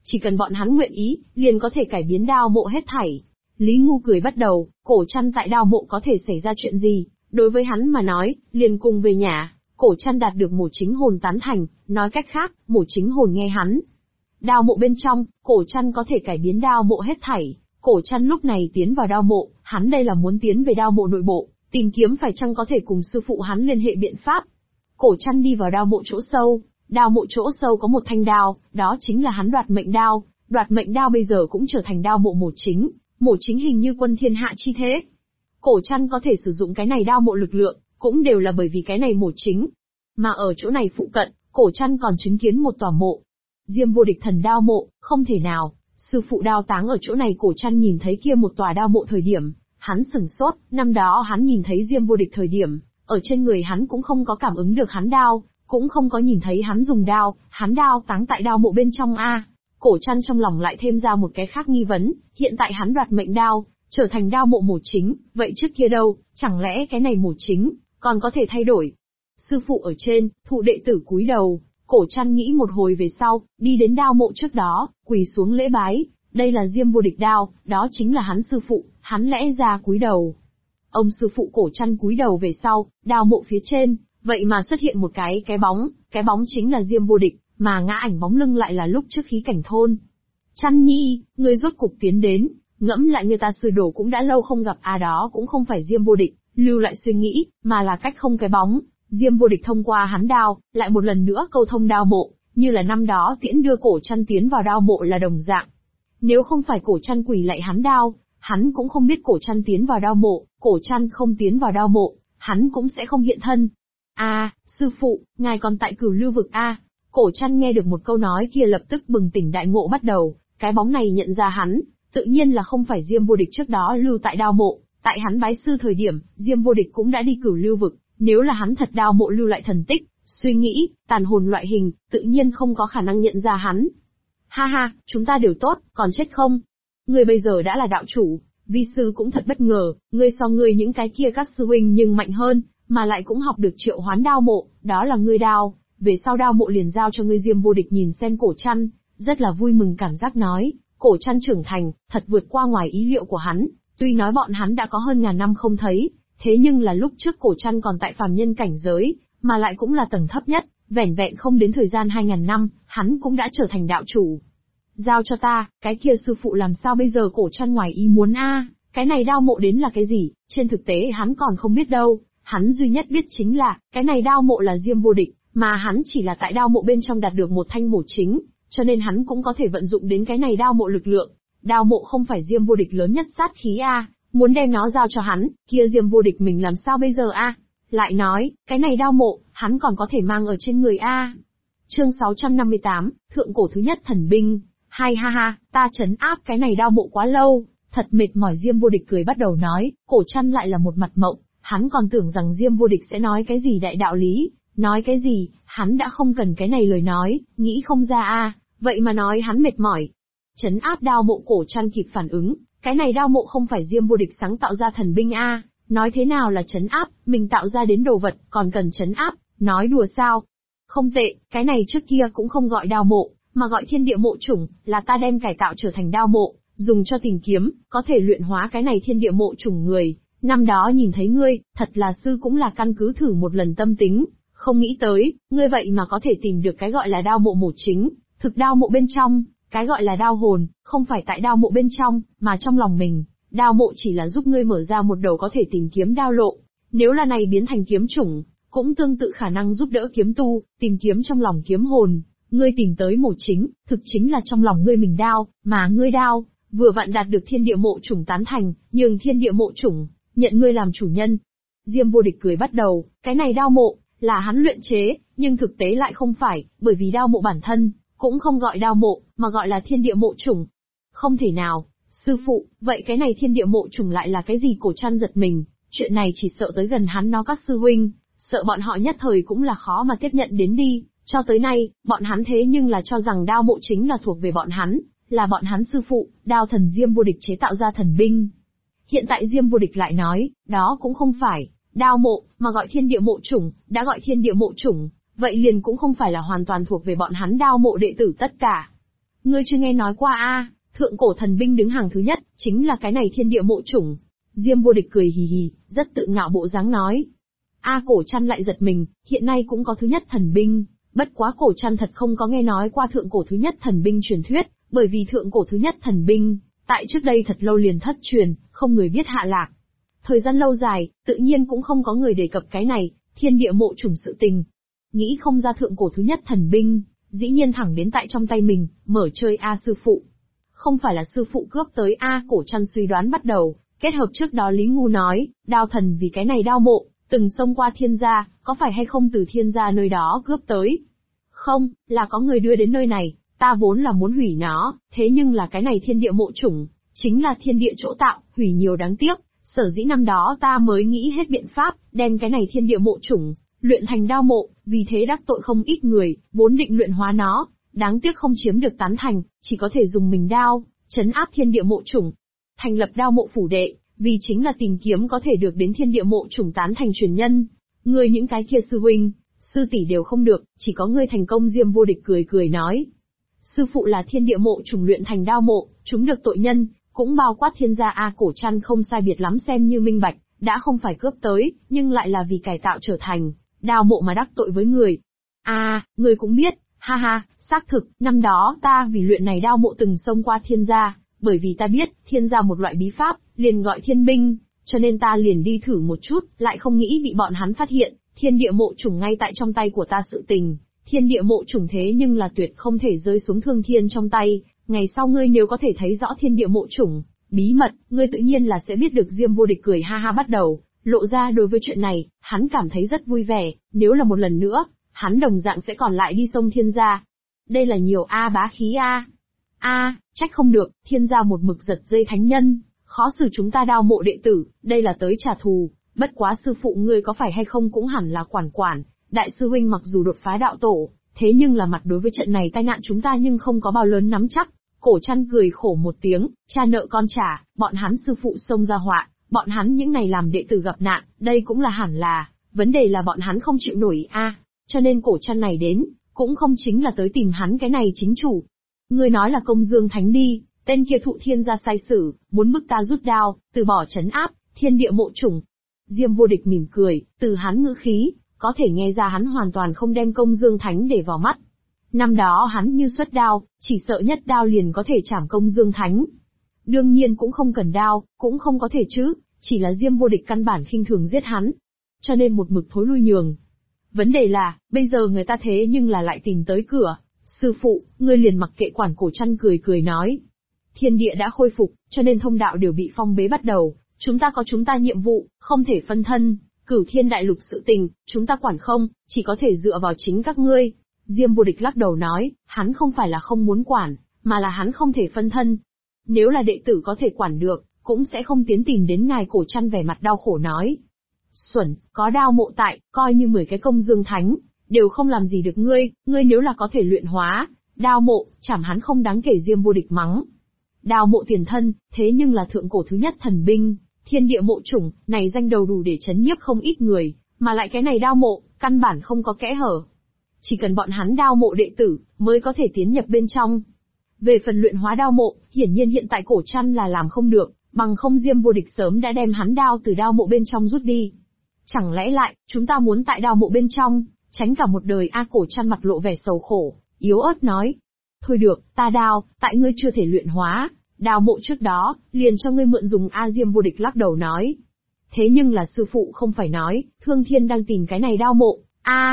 chỉ cần bọn hắn nguyện ý, liền có thể cải biến đao mộ hết thảy. Lý Ngu cười bắt đầu, Cổ Trăn tại đao mộ có thể xảy ra chuyện gì, đối với hắn mà nói, liền cùng về nhà. Cổ Trăn đạt được Mộ Chính Hồn tán thành, nói cách khác, Mộ Chính Hồn nghe hắn. Đao mộ bên trong, Cổ Trăn có thể cải biến đao mộ hết thảy. Cổ Trăn lúc này tiến vào đao mộ, hắn đây là muốn tiến về đao mộ nội bộ, tìm kiếm phải chăng có thể cùng sư phụ hắn liên hệ biện pháp. Cổ Trăn đi vào đao mộ chỗ sâu, đao mộ chỗ sâu có một thanh đao, đó chính là hắn đoạt mệnh đao. Đoạt mệnh đao bây giờ cũng trở thành đao mộ Mộ Chính. Mộ Chính hình như quân thiên hạ chi thế. Cổ Trăn có thể sử dụng cái này đao mộ lực lượng, cũng đều là bởi vì cái này Mộ Chính. Mà ở chỗ này phụ cận, Cổ Trăn còn chứng kiến một tòa mộ. Diêm Vô Địch thần đao mộ, không thể nào. Sư phụ đao táng ở chỗ này. Cổ Trăn nhìn thấy kia một tòa đao mộ thời điểm, hắn sửng sốt. Năm đó hắn nhìn thấy Diêm Vô Địch thời điểm, ở trên người hắn cũng không có cảm ứng được hắn đao, cũng không có nhìn thấy hắn dùng đao, hắn đao táng tại đao mộ bên trong a. Cổ Trăn trong lòng lại thêm ra một cái khác nghi vấn, hiện tại hắn đoạt mệnh đao, trở thành đao mộ Mộ Chính, vậy trước kia đâu, chẳng lẽ cái này Mộ Chính còn có thể thay đổi? Sư phụ ở trên, thụ đệ tử cúi đầu. Cổ Trăn nghĩ một hồi về sau, đi đến đao mộ trước đó, quỳ xuống lễ bái. Đây là Diêm Vô Địch đao, đó chính là hắn sư phụ, hắn lẽ ra cúi đầu. Ông sư phụ Cổ Trăn cúi đầu về sau, đao mộ phía trên, vậy mà xuất hiện một cái bóng chính là Diêm Vô Địch, mà ngã ảnh bóng lưng lại là lúc trước khí cảnh thôn. Trăn nhi, ngươi rốt cục tiến đến, ngẫm lại người ta sư đồ cũng đã lâu không gặp đó cũng không phải Diêm Vô Địch, lưu lại suy nghĩ, mà là cách không cái bóng. Diêm Vô Địch thông qua hắn đao, lại một lần nữa câu thông đao mộ, như là năm đó tiễn đưa Cổ Trăn tiến vào đao mộ là đồng dạng. Nếu không phải Cổ Trăn quỳ lạy hắn đao, hắn cũng không biết Cổ Trăn tiến vào đao mộ, Cổ Trăn không tiến vào đao mộ, hắn cũng sẽ không hiện thân. Sư phụ, ngài còn tại Cửu Lưu vực Cổ Trăn nghe được một câu nói kia lập tức bừng tỉnh đại ngộ bắt đầu, cái bóng này nhận ra hắn, tự nhiên là không phải Diêm Vô Địch trước đó lưu tại đao mộ, tại hắn bái sư thời điểm, Diêm Vô Địch cũng đã đi Cửu Lưu vực. Nếu là hắn thật đao mộ lưu lại thần tích, suy nghĩ, tàn hồn loại hình, tự nhiên không có khả năng nhận ra hắn. Ha ha, chúng ta đều tốt, còn chết không? Ngươi bây giờ đã là đạo chủ, vi sư cũng thật bất ngờ, ngươi so ngươi những cái kia các sư huynh nhưng mạnh hơn, mà lại cũng học được triệu hoán đao mộ, đó là ngươi đao, về sau đao mộ liền giao cho ngươi. Diêm Vô Địch nhìn xem Cổ Trăn, rất là vui mừng cảm giác nói, Cổ Trăn trưởng thành, thật vượt qua ngoài ý liệu của hắn, tuy nói bọn hắn đã có hơn ngàn năm không thấy. Thế nhưng là lúc trước Cổ Trăn còn tại phàm nhân cảnh giới, mà lại cũng là tầng thấp nhất, vẻn vẹn không đến thời gian 2000 năm, hắn cũng đã trở thành đạo chủ. Giao cho ta, cái kia sư phụ làm sao bây giờ? Cổ Trăn ngoài ý muốn cái này đao mộ đến là cái gì, trên thực tế hắn còn không biết đâu, hắn duy nhất biết chính là, cái này đao mộ là Diêm Vô Địch, mà hắn chỉ là tại đao mộ bên trong đạt được một thanh Mộ Chính, cho nên hắn cũng có thể vận dụng đến cái này đao mộ lực lượng. Đao mộ không phải Diêm Vô Địch lớn nhất sát khí muốn đem nó giao cho hắn, kia Diêm Vô Địch mình làm sao bây giờ Lại nói, cái này đao mộ, hắn còn có thể mang ở trên người Chương 658, thượng cổ thứ nhất thần binh. Hay ha ha, ta trấn áp cái này đao mộ quá lâu, thật mệt mỏi. Diêm Vô Địch cười bắt đầu nói, Cổ Trăn lại là một mặt mộng, hắn còn tưởng rằng Diêm Vô Địch sẽ nói cái gì đại đạo lý, nói cái gì, hắn đã không cần cái này lời nói, nghĩ không ra vậy mà nói hắn mệt mỏi. Trấn áp đao mộ. Cổ Trăn kịp phản ứng, cái này đao mộ không phải Diêm Vô Địch sáng tạo ra thần binh nói thế nào là trấn áp, mình tạo ra đến đồ vật, còn cần trấn áp, nói đùa sao? Không tệ, cái này trước kia cũng không gọi đao mộ, mà gọi thiên địa mộ chủng, là ta đem cải tạo trở thành đao mộ, dùng cho tìm kiếm, có thể luyện hóa cái này thiên địa mộ chủng người. Năm đó nhìn thấy ngươi, thật là sư cũng là căn cứ thử một lần tâm tính, không nghĩ tới, ngươi vậy mà có thể tìm được cái gọi là đao mộ Mộ Chính, thực đao mộ bên trong. Cái gọi là đao hồn, không phải tại đao mộ bên trong, mà trong lòng mình. Đao mộ chỉ là giúp ngươi mở ra một đầu có thể tìm kiếm đao lộ. Nếu là này biến thành kiếm chủng, cũng tương tự khả năng giúp đỡ kiếm tu, tìm kiếm trong lòng kiếm hồn. Ngươi tìm tới Mộ Chính, thực chính là trong lòng ngươi mình đao, mà ngươi đao, vừa vặn đạt được thiên địa mộ chủng tán thành, nhường thiên địa mộ chủng, nhận ngươi làm chủ nhân. Diêm Vô Địch cười bắt đầu, cái này đao mộ, là hắn luyện chế, nhưng thực tế lại không phải, bởi vì đao mộ bản thân cũng không gọi đao mộ, mà gọi là thiên địa mộ chủng. Không thể nào, sư phụ, vậy cái này thiên địa mộ chủng lại là cái gì? Cổ Trăn giật mình, chuyện này chỉ sợ tới gần hắn nó các sư huynh, sợ bọn họ nhất thời cũng là khó mà tiếp nhận đến đi, cho tới nay, bọn hắn thế nhưng là cho rằng đao mộ chính là thuộc về bọn hắn, là bọn hắn sư phụ, đao thần Diêm Vô Địch chế tạo ra thần binh. Hiện tại Diêm Vô Địch lại nói, đó cũng không phải đao mộ, mà gọi thiên địa mộ chủng, đã gọi thiên địa mộ chủng, vậy liền cũng không phải là hoàn toàn thuộc về bọn hắn đao mộ đệ tử tất cả. Ngươi chưa nghe nói qua a? Thượng cổ thần binh đứng hàng thứ nhất, chính là cái này thiên địa mộ chủng. Diêm Vô Địch cười hì hì, rất tự ngạo bộ dáng nói. Cổ Trăn lại giật mình, hiện nay cũng có thứ nhất thần binh, bất quá Cổ Trăn thật không có nghe nói qua thượng cổ thứ nhất thần binh truyền thuyết, bởi vì thượng cổ thứ nhất thần binh, tại trước đây thật lâu liền thất truyền, không người biết hạ lạc. Thời gian lâu dài, tự nhiên cũng không có người đề cập cái này, thiên địa mộ chủng sự tình. Nghĩ không ra thượng cổ thứ nhất thần binh, dĩ nhiên thẳng đến tại trong tay mình, mở chơi sư phụ. Không phải là sư phụ cướp tới Cổ Trăn suy đoán bắt đầu, kết hợp trước đó Lý Ngu nói, đao thần vì cái này đao mộ, từng xông qua thiên gia, có phải hay không từ thiên gia nơi đó cướp tới? Không, là có người đưa đến nơi này, ta vốn là muốn hủy nó, thế nhưng là cái này thiên địa mộ chủng, chính là thiên địa chỗ tạo, hủy nhiều đáng tiếc, sở dĩ năm đó ta mới nghĩ hết biện pháp, đem cái này thiên địa mộ chủng, luyện thành đao mộ, vì thế đắc tội không ít người, vốn định luyện hóa nó, đáng tiếc không chiếm được tán thành, chỉ có thể dùng mình đao, trấn áp thiên địa mộ chủng. Thành lập đao mộ phủ đệ, vì chính là tìm kiếm có thể được đến thiên địa mộ chủng tán thành truyền nhân. Ngươi những cái kia sư huynh, sư tỷ đều không được, chỉ có ngươi thành công. Diêm Vô Địch cười cười nói. Sư phụ là thiên địa mộ chủng luyện thành đao mộ, chúng được tội nhân, cũng bao quát thiên gia. Cổ Trăn không sai biệt lắm xem như minh bạch, đã không phải cướp tới, nhưng lại là vì cải tạo trở thành đao mộ mà đắc tội với người. Ngươi cũng biết, ha ha, xác thực, năm đó ta vì luyện này đao mộ từng xông qua thiên gia, bởi vì ta biết, thiên gia một loại bí pháp, liền gọi thiên binh, cho nên ta liền đi thử một chút, lại không nghĩ bị bọn hắn phát hiện, thiên địa mộ chủng ngay tại trong tay của ta sự tình. Thiên địa mộ chủng thế nhưng là tuyệt không thể rơi xuống thương thiên trong tay, ngày sau ngươi nếu có thể thấy rõ thiên địa mộ chủng, bí mật, ngươi tự nhiên là sẽ biết được. Diêm Vô Địch cười ha ha bắt đầu, lộ ra đối với chuyện này, hắn cảm thấy rất vui vẻ, nếu là một lần nữa, hắn đồng dạng sẽ còn lại đi sông thiên gia. Đây là nhiều bá khí trách không được, thiên gia một mực giật dây thánh nhân, khó xử chúng ta đao mộ đệ tử, đây là tới trả thù, bất quá sư phụ ngươi có phải hay không cũng hẳn là quản, đại sư huynh mặc dù đột phá đạo tổ, thế nhưng là mặt đối với trận này tai nạn chúng ta nhưng không có bao lớn nắm chắc. Cổ Trăn cười khổ một tiếng, cha nợ con trả, bọn hắn sư phụ xông ra họa, bọn hắn những này làm đệ tử gặp nạn, đây cũng là hẳn là, vấn đề là bọn hắn không chịu nổi cho nên Cổ Trăn này đến, cũng không chính là tới tìm hắn cái này chính chủ. Ngươi nói là Công Dương Thánh đi, tên kia thụ thiên gia sai sử, muốn bức ta rút đao, từ bỏ trấn áp, thiên địa mộ chủng. Diêm Vô Địch mỉm cười, từ hắn ngữ khí, có thể nghe ra hắn hoàn toàn không đem Công Dương Thánh để vào mắt. Năm đó hắn như xuất đao, chỉ sợ nhất đao liền có thể chảm Công Dương Thánh. Đương nhiên cũng không cần đao, cũng không có thể chứ, chỉ là Diêm Vô Địch căn bản khinh thường giết hắn. Cho nên một mực thối lui nhường. Vấn đề là, bây giờ người ta thế nhưng là lại tìm tới cửa. Sư phụ, ngươi liền mặc kệ quản. Cổ Trăn cười cười nói. Thiên địa đã khôi phục, cho nên thông đạo đều bị phong bế bắt đầu. Chúng ta có chúng ta nhiệm vụ, không thể phân thân. Cửu Thiên Đại Lục sự tình, chúng ta quản không, chỉ có thể dựa vào chính các ngươi. Diêm Vô Địch lắc đầu nói, hắn không phải là không muốn quản, mà là hắn không thể phân thân. Nếu là đệ tử có thể quản được, cũng sẽ không tiến tìm đến ngài. Cổ Trăn vẻ mặt đau khổ nói. Xuẩn, có đao mộ tại, coi như 10 cái Công Dương Thánh, đều không làm gì được ngươi nếu là có thể luyện hóa, đao mộ, chảm hắn không đáng kể. Diêm Vô Địch mắng. Đao mộ tiền thân, thế nhưng là thượng cổ thứ nhất thần binh, thiên địa mộ chủng, này danh đầu đủ để chấn nhiếp không ít người, mà lại cái này đao mộ, căn bản không có kẽ hở. Chỉ cần bọn hắn đao mộ đệ tử, mới có thể tiến nhập bên trong. Về phần luyện hóa đao mộ, hiển nhiên hiện tại Cổ Trăn là làm không được, bằng không Diêm Vô Địch sớm đã đem hắn đao từ đao mộ bên trong rút đi. Chẳng lẽ lại, chúng ta muốn tại đao mộ bên trong, tránh cả một đời. Cổ Trăn mặt lộ vẻ sầu khổ, yếu ớt nói. Thôi được, ta đao, tại ngươi chưa thể luyện hóa, đao mộ trước đó, liền cho ngươi mượn dùng. Diêm Vô Địch lắc đầu nói. Thế nhưng là sư phụ không phải nói, Thương Thiên đang tìm cái này đao mộ.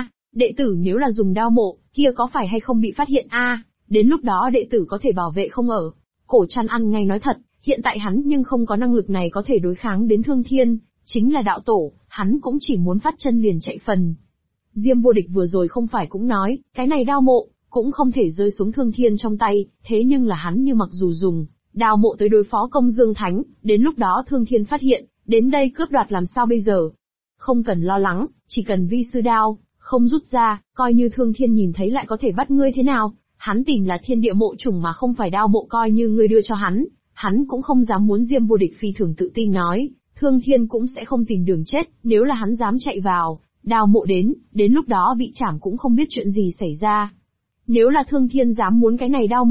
Đệ tử nếu là dùng đao mộ, kia có phải hay không bị phát hiện đến lúc đó đệ tử có thể bảo vệ không ở. Cổ Trăn ăn ngay nói thật, hiện tại hắn nhưng không có năng lực này có thể đối kháng đến Thương Thiên, chính là đạo tổ, hắn cũng chỉ muốn phát chân liền chạy phần. Diêm Vô Địch vừa rồi không phải cũng nói, cái này đao mộ, cũng không thể rơi xuống Thương Thiên trong tay, thế nhưng là hắn như mặc dù dùng đao mộ tới đối phó Công Dương Thánh, đến lúc đó Thương Thiên phát hiện, đến đây cướp đoạt làm sao bây giờ? Không cần lo lắng, chỉ cần vi sư đao, không rút ra, coi như Thương Thiên nhìn thấy lại có thể bắt ngươi thế nào? Hắn tìm là thiên địa mộ chủng mà không phải đao mộ, coi như ngươi đưa cho hắn cũng không dám muốn. Diêm Vô Địch phi thường tự tin nói, Thương Thiên cũng sẽ không tìm đường chết, nếu là hắn dám chạy vào, đao mộ đến lúc đó bị chảm cũng không biết chuyện gì xảy ra. Nếu là Thương Thiên dám muốn cái này đao mộ,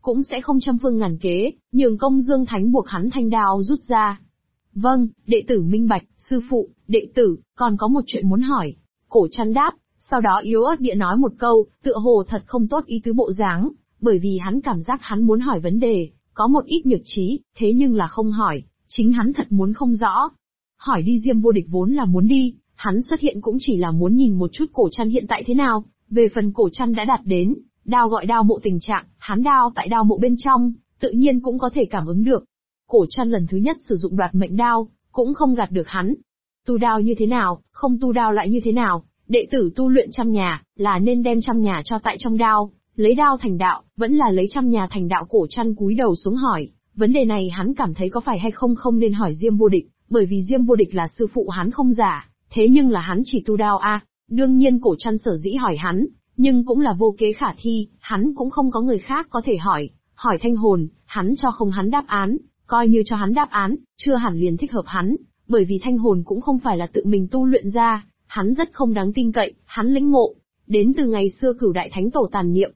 cũng sẽ không trăm phương ngàn kế, nhường công Dương Thánh buộc hắn thanh đao rút ra. Vâng, đệ tử minh bạch, sư phụ, đệ tử, còn có một chuyện muốn hỏi. Cổ Trăn đáp, sau đó yếu ớt địa nói một câu, tựa hồ thật không tốt ý tứ bộ dáng, bởi vì hắn cảm giác hắn muốn hỏi vấn đề, có một ít nhược trí, thế nhưng là không hỏi, chính hắn thật muốn không rõ. Hỏi đi Diêm Vô Địch vốn là muốn đi, hắn xuất hiện cũng chỉ là muốn nhìn một chút Cổ Trăn hiện tại thế nào, về phần Cổ Trăn đã đạt đến, đao gọi đao mộ tình trạng, hắn đao tại đao mộ bên trong, tự nhiên cũng có thể cảm ứng được. Cổ Trăn lần thứ nhất sử dụng đoạt mệnh đao, cũng không gạt được hắn. Tu đao như thế nào, không tu đao lại như thế nào, đệ tử tu luyện trăm nhà, là nên đem trăm nhà cho tại trong đao, lấy đao thành đạo, vẫn là lấy trăm nhà thành đạo. Cổ Trăn cúi đầu xuống hỏi, vấn đề này hắn cảm thấy có phải hay không nên hỏi Diêm Vô Địch, bởi vì Diêm Vô Địch là sư phụ hắn không giả, thế nhưng là hắn chỉ tu đao a. Đương nhiên Cổ Trăn sở dĩ hỏi hắn, nhưng cũng là vô kế khả thi, hắn cũng không có người khác có thể hỏi Thanh Hồn, hắn cho không hắn đáp án, coi như cho hắn đáp án, chưa hẳn liền thích hợp hắn, bởi vì Thanh Hồn cũng không phải là tự mình tu luyện ra, hắn rất không đáng tin cậy, hắn lĩnh ngộ đến từ ngày xưa Cửu Đại Thánh Tổ tàn niệm.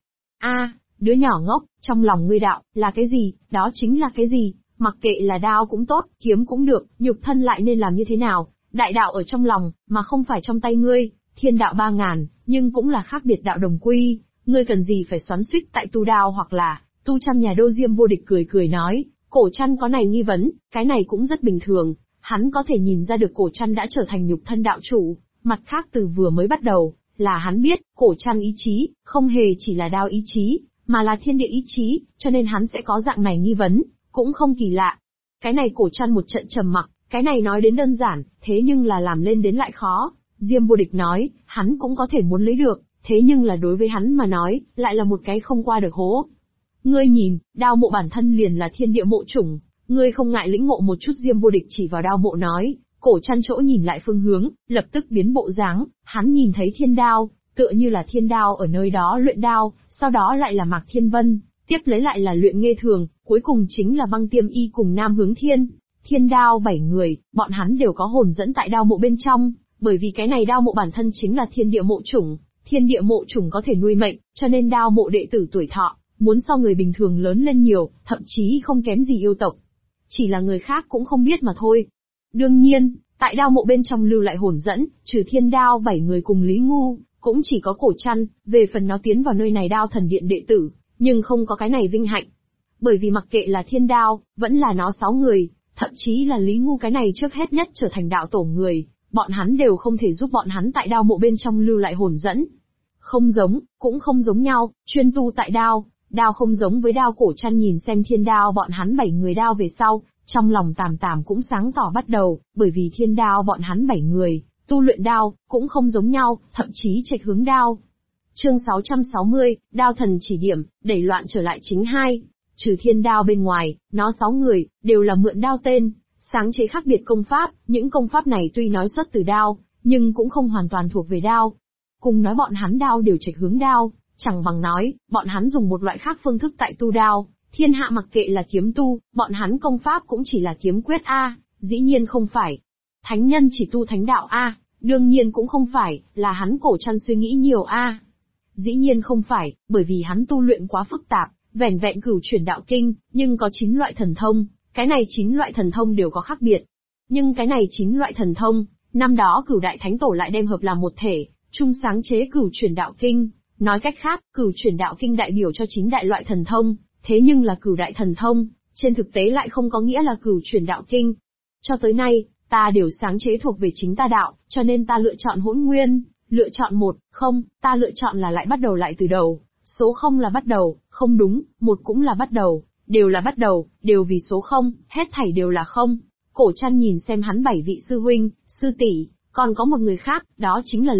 Đứa nhỏ ngốc, trong lòng ngươi đạo là cái gì, đó chính là cái gì, mặc kệ là đao cũng tốt, kiếm cũng được, nhục thân lại nên làm như thế nào, đại đạo ở trong lòng, mà không phải trong tay ngươi, thiên đạo 3000, nhưng cũng là khác biệt đạo đồng quy, ngươi cần gì phải xoắn xuýt tại tu đao hoặc là tu trăm nhà đô. Diêm Vô Địch cười cười nói, Cổ Trăn có này nghi vấn, cái này cũng rất bình thường, hắn có thể nhìn ra được Cổ Trăn đã trở thành nhục thân đạo chủ, mặt khác từ vừa mới bắt đầu, là hắn biết, Cổ Trăn ý chí, không hề chỉ là đao ý chí, mà là thiên địa ý chí, cho nên hắn sẽ có dạng này nghi vấn, cũng không kỳ lạ. Cái này Cổ Trăn một trận trầm mặc, cái này nói đến đơn giản, thế nhưng là làm lên đến lại khó. Diêm Vô Địch nói, hắn cũng có thể muốn lấy được, thế nhưng là đối với hắn mà nói, lại là một cái không qua được hố. Ngươi nhìn, đao mộ bản thân liền là thiên địa mộ chủng, ngươi không ngại lĩnh ngộ một chút. Diêm Vô Địch chỉ vào đao mộ nói. Cổ Trăn chỗ nhìn lại phương hướng, lập tức biến bộ dáng, hắn nhìn thấy thiên đao, tựa như là thiên đao ở nơi đó luyện đao, sau đó lại là Mạc Thiên Vân, tiếp lấy lại là luyện Nghê Thường, cuối cùng chính là Băng Tiêm Y cùng Nam Hướng Thiên. Thiên đao 7 người, bọn hắn đều có hồn dẫn tại đao mộ bên trong, bởi vì cái này đao mộ bản thân chính là thiên địa mộ chủng, thiên địa mộ chủng có thể nuôi mệnh, cho nên đao mộ đệ tử tuổi thọ muốn so người bình thường lớn lên nhiều, thậm chí không kém gì yêu tộc. Chỉ là người khác cũng không biết mà thôi. Đương nhiên, tại đao mộ bên trong lưu lại hồn dẫn, trừ thiên đao 7 người cùng Lý Ngu, cũng chỉ có Cổ Trăn, về phần nó tiến vào nơi này đao thần điện đệ tử, nhưng không có cái này vinh hạnh. Bởi vì mặc kệ là thiên đao, vẫn là nó 6 người, thậm chí là Lý Ngu cái này trước hết nhất trở thành đạo tổ người, bọn hắn đều không thể giúp bọn hắn tại đao mộ bên trong lưu lại hồn dẫn. Không giống, cũng không giống nhau, chuyên tu tại đao, đao không giống với đao. Cổ Trăn nhìn xem thiên đao bọn hắn 7 người đao về sau, trong lòng tàm cũng sáng tỏ bắt đầu, bởi vì thiên đao bọn hắn 7 người, tu luyện đao, cũng không giống nhau, thậm chí chệch hướng đao. Chương 660, đao thần chỉ điểm, đẩy loạn trở lại chính hai. Trừ thiên đao bên ngoài, nó 6 người, đều là mượn đao tên, sáng chế khác biệt công pháp, những công pháp này tuy nói xuất từ đao, nhưng cũng không hoàn toàn thuộc về đao. Cùng nói bọn hắn đao đều chệch hướng đao, chẳng bằng nói, bọn hắn dùng một loại khác phương thức tại tu đao. Thiên hạ mặc kệ là kiếm tu, bọn hắn công pháp cũng chỉ là kiếm quyết a, dĩ nhiên không phải. Thánh nhân chỉ tu thánh đạo a, đương nhiên cũng không phải, là hắn Cổ Trăn suy nghĩ nhiều a. Dĩ nhiên không phải, bởi vì hắn tu luyện quá phức tạp, vẻn vẹn Cửu Chuyển Đạo Kinh, nhưng có 9 loại thần thông, cái này 9 loại thần thông đều có khác biệt. Nhưng cái này 9 loại thần thông, năm đó Cửu Đại Thánh Tổ lại đem hợp làm một thể, chung sáng chế Cửu Chuyển Đạo Kinh. Nói cách khác, Cửu Chuyển Đạo Kinh đại biểu cho 9 đại loại thần thông. Thế nhưng là Cửu Đại Thần Thông, trên thực tế lại không có nghĩa là Cửu Chuyển Đạo Kinh. Cho tới nay, ta đều sáng chế thuộc về chính ta đạo, cho nên ta lựa chọn Hỗn Nguyên, lựa chọn 1, không, ta lựa chọn là lại bắt đầu lại từ đầu. Số 0 là bắt đầu, không đúng, 1 cũng là bắt đầu, đều là bắt đầu, đều vì số 0, hết thảy đều là không. Cổ Trăn nhìn xem hắn 7 vị sư huynh, sư tỷ, còn có một người khác, đó chính là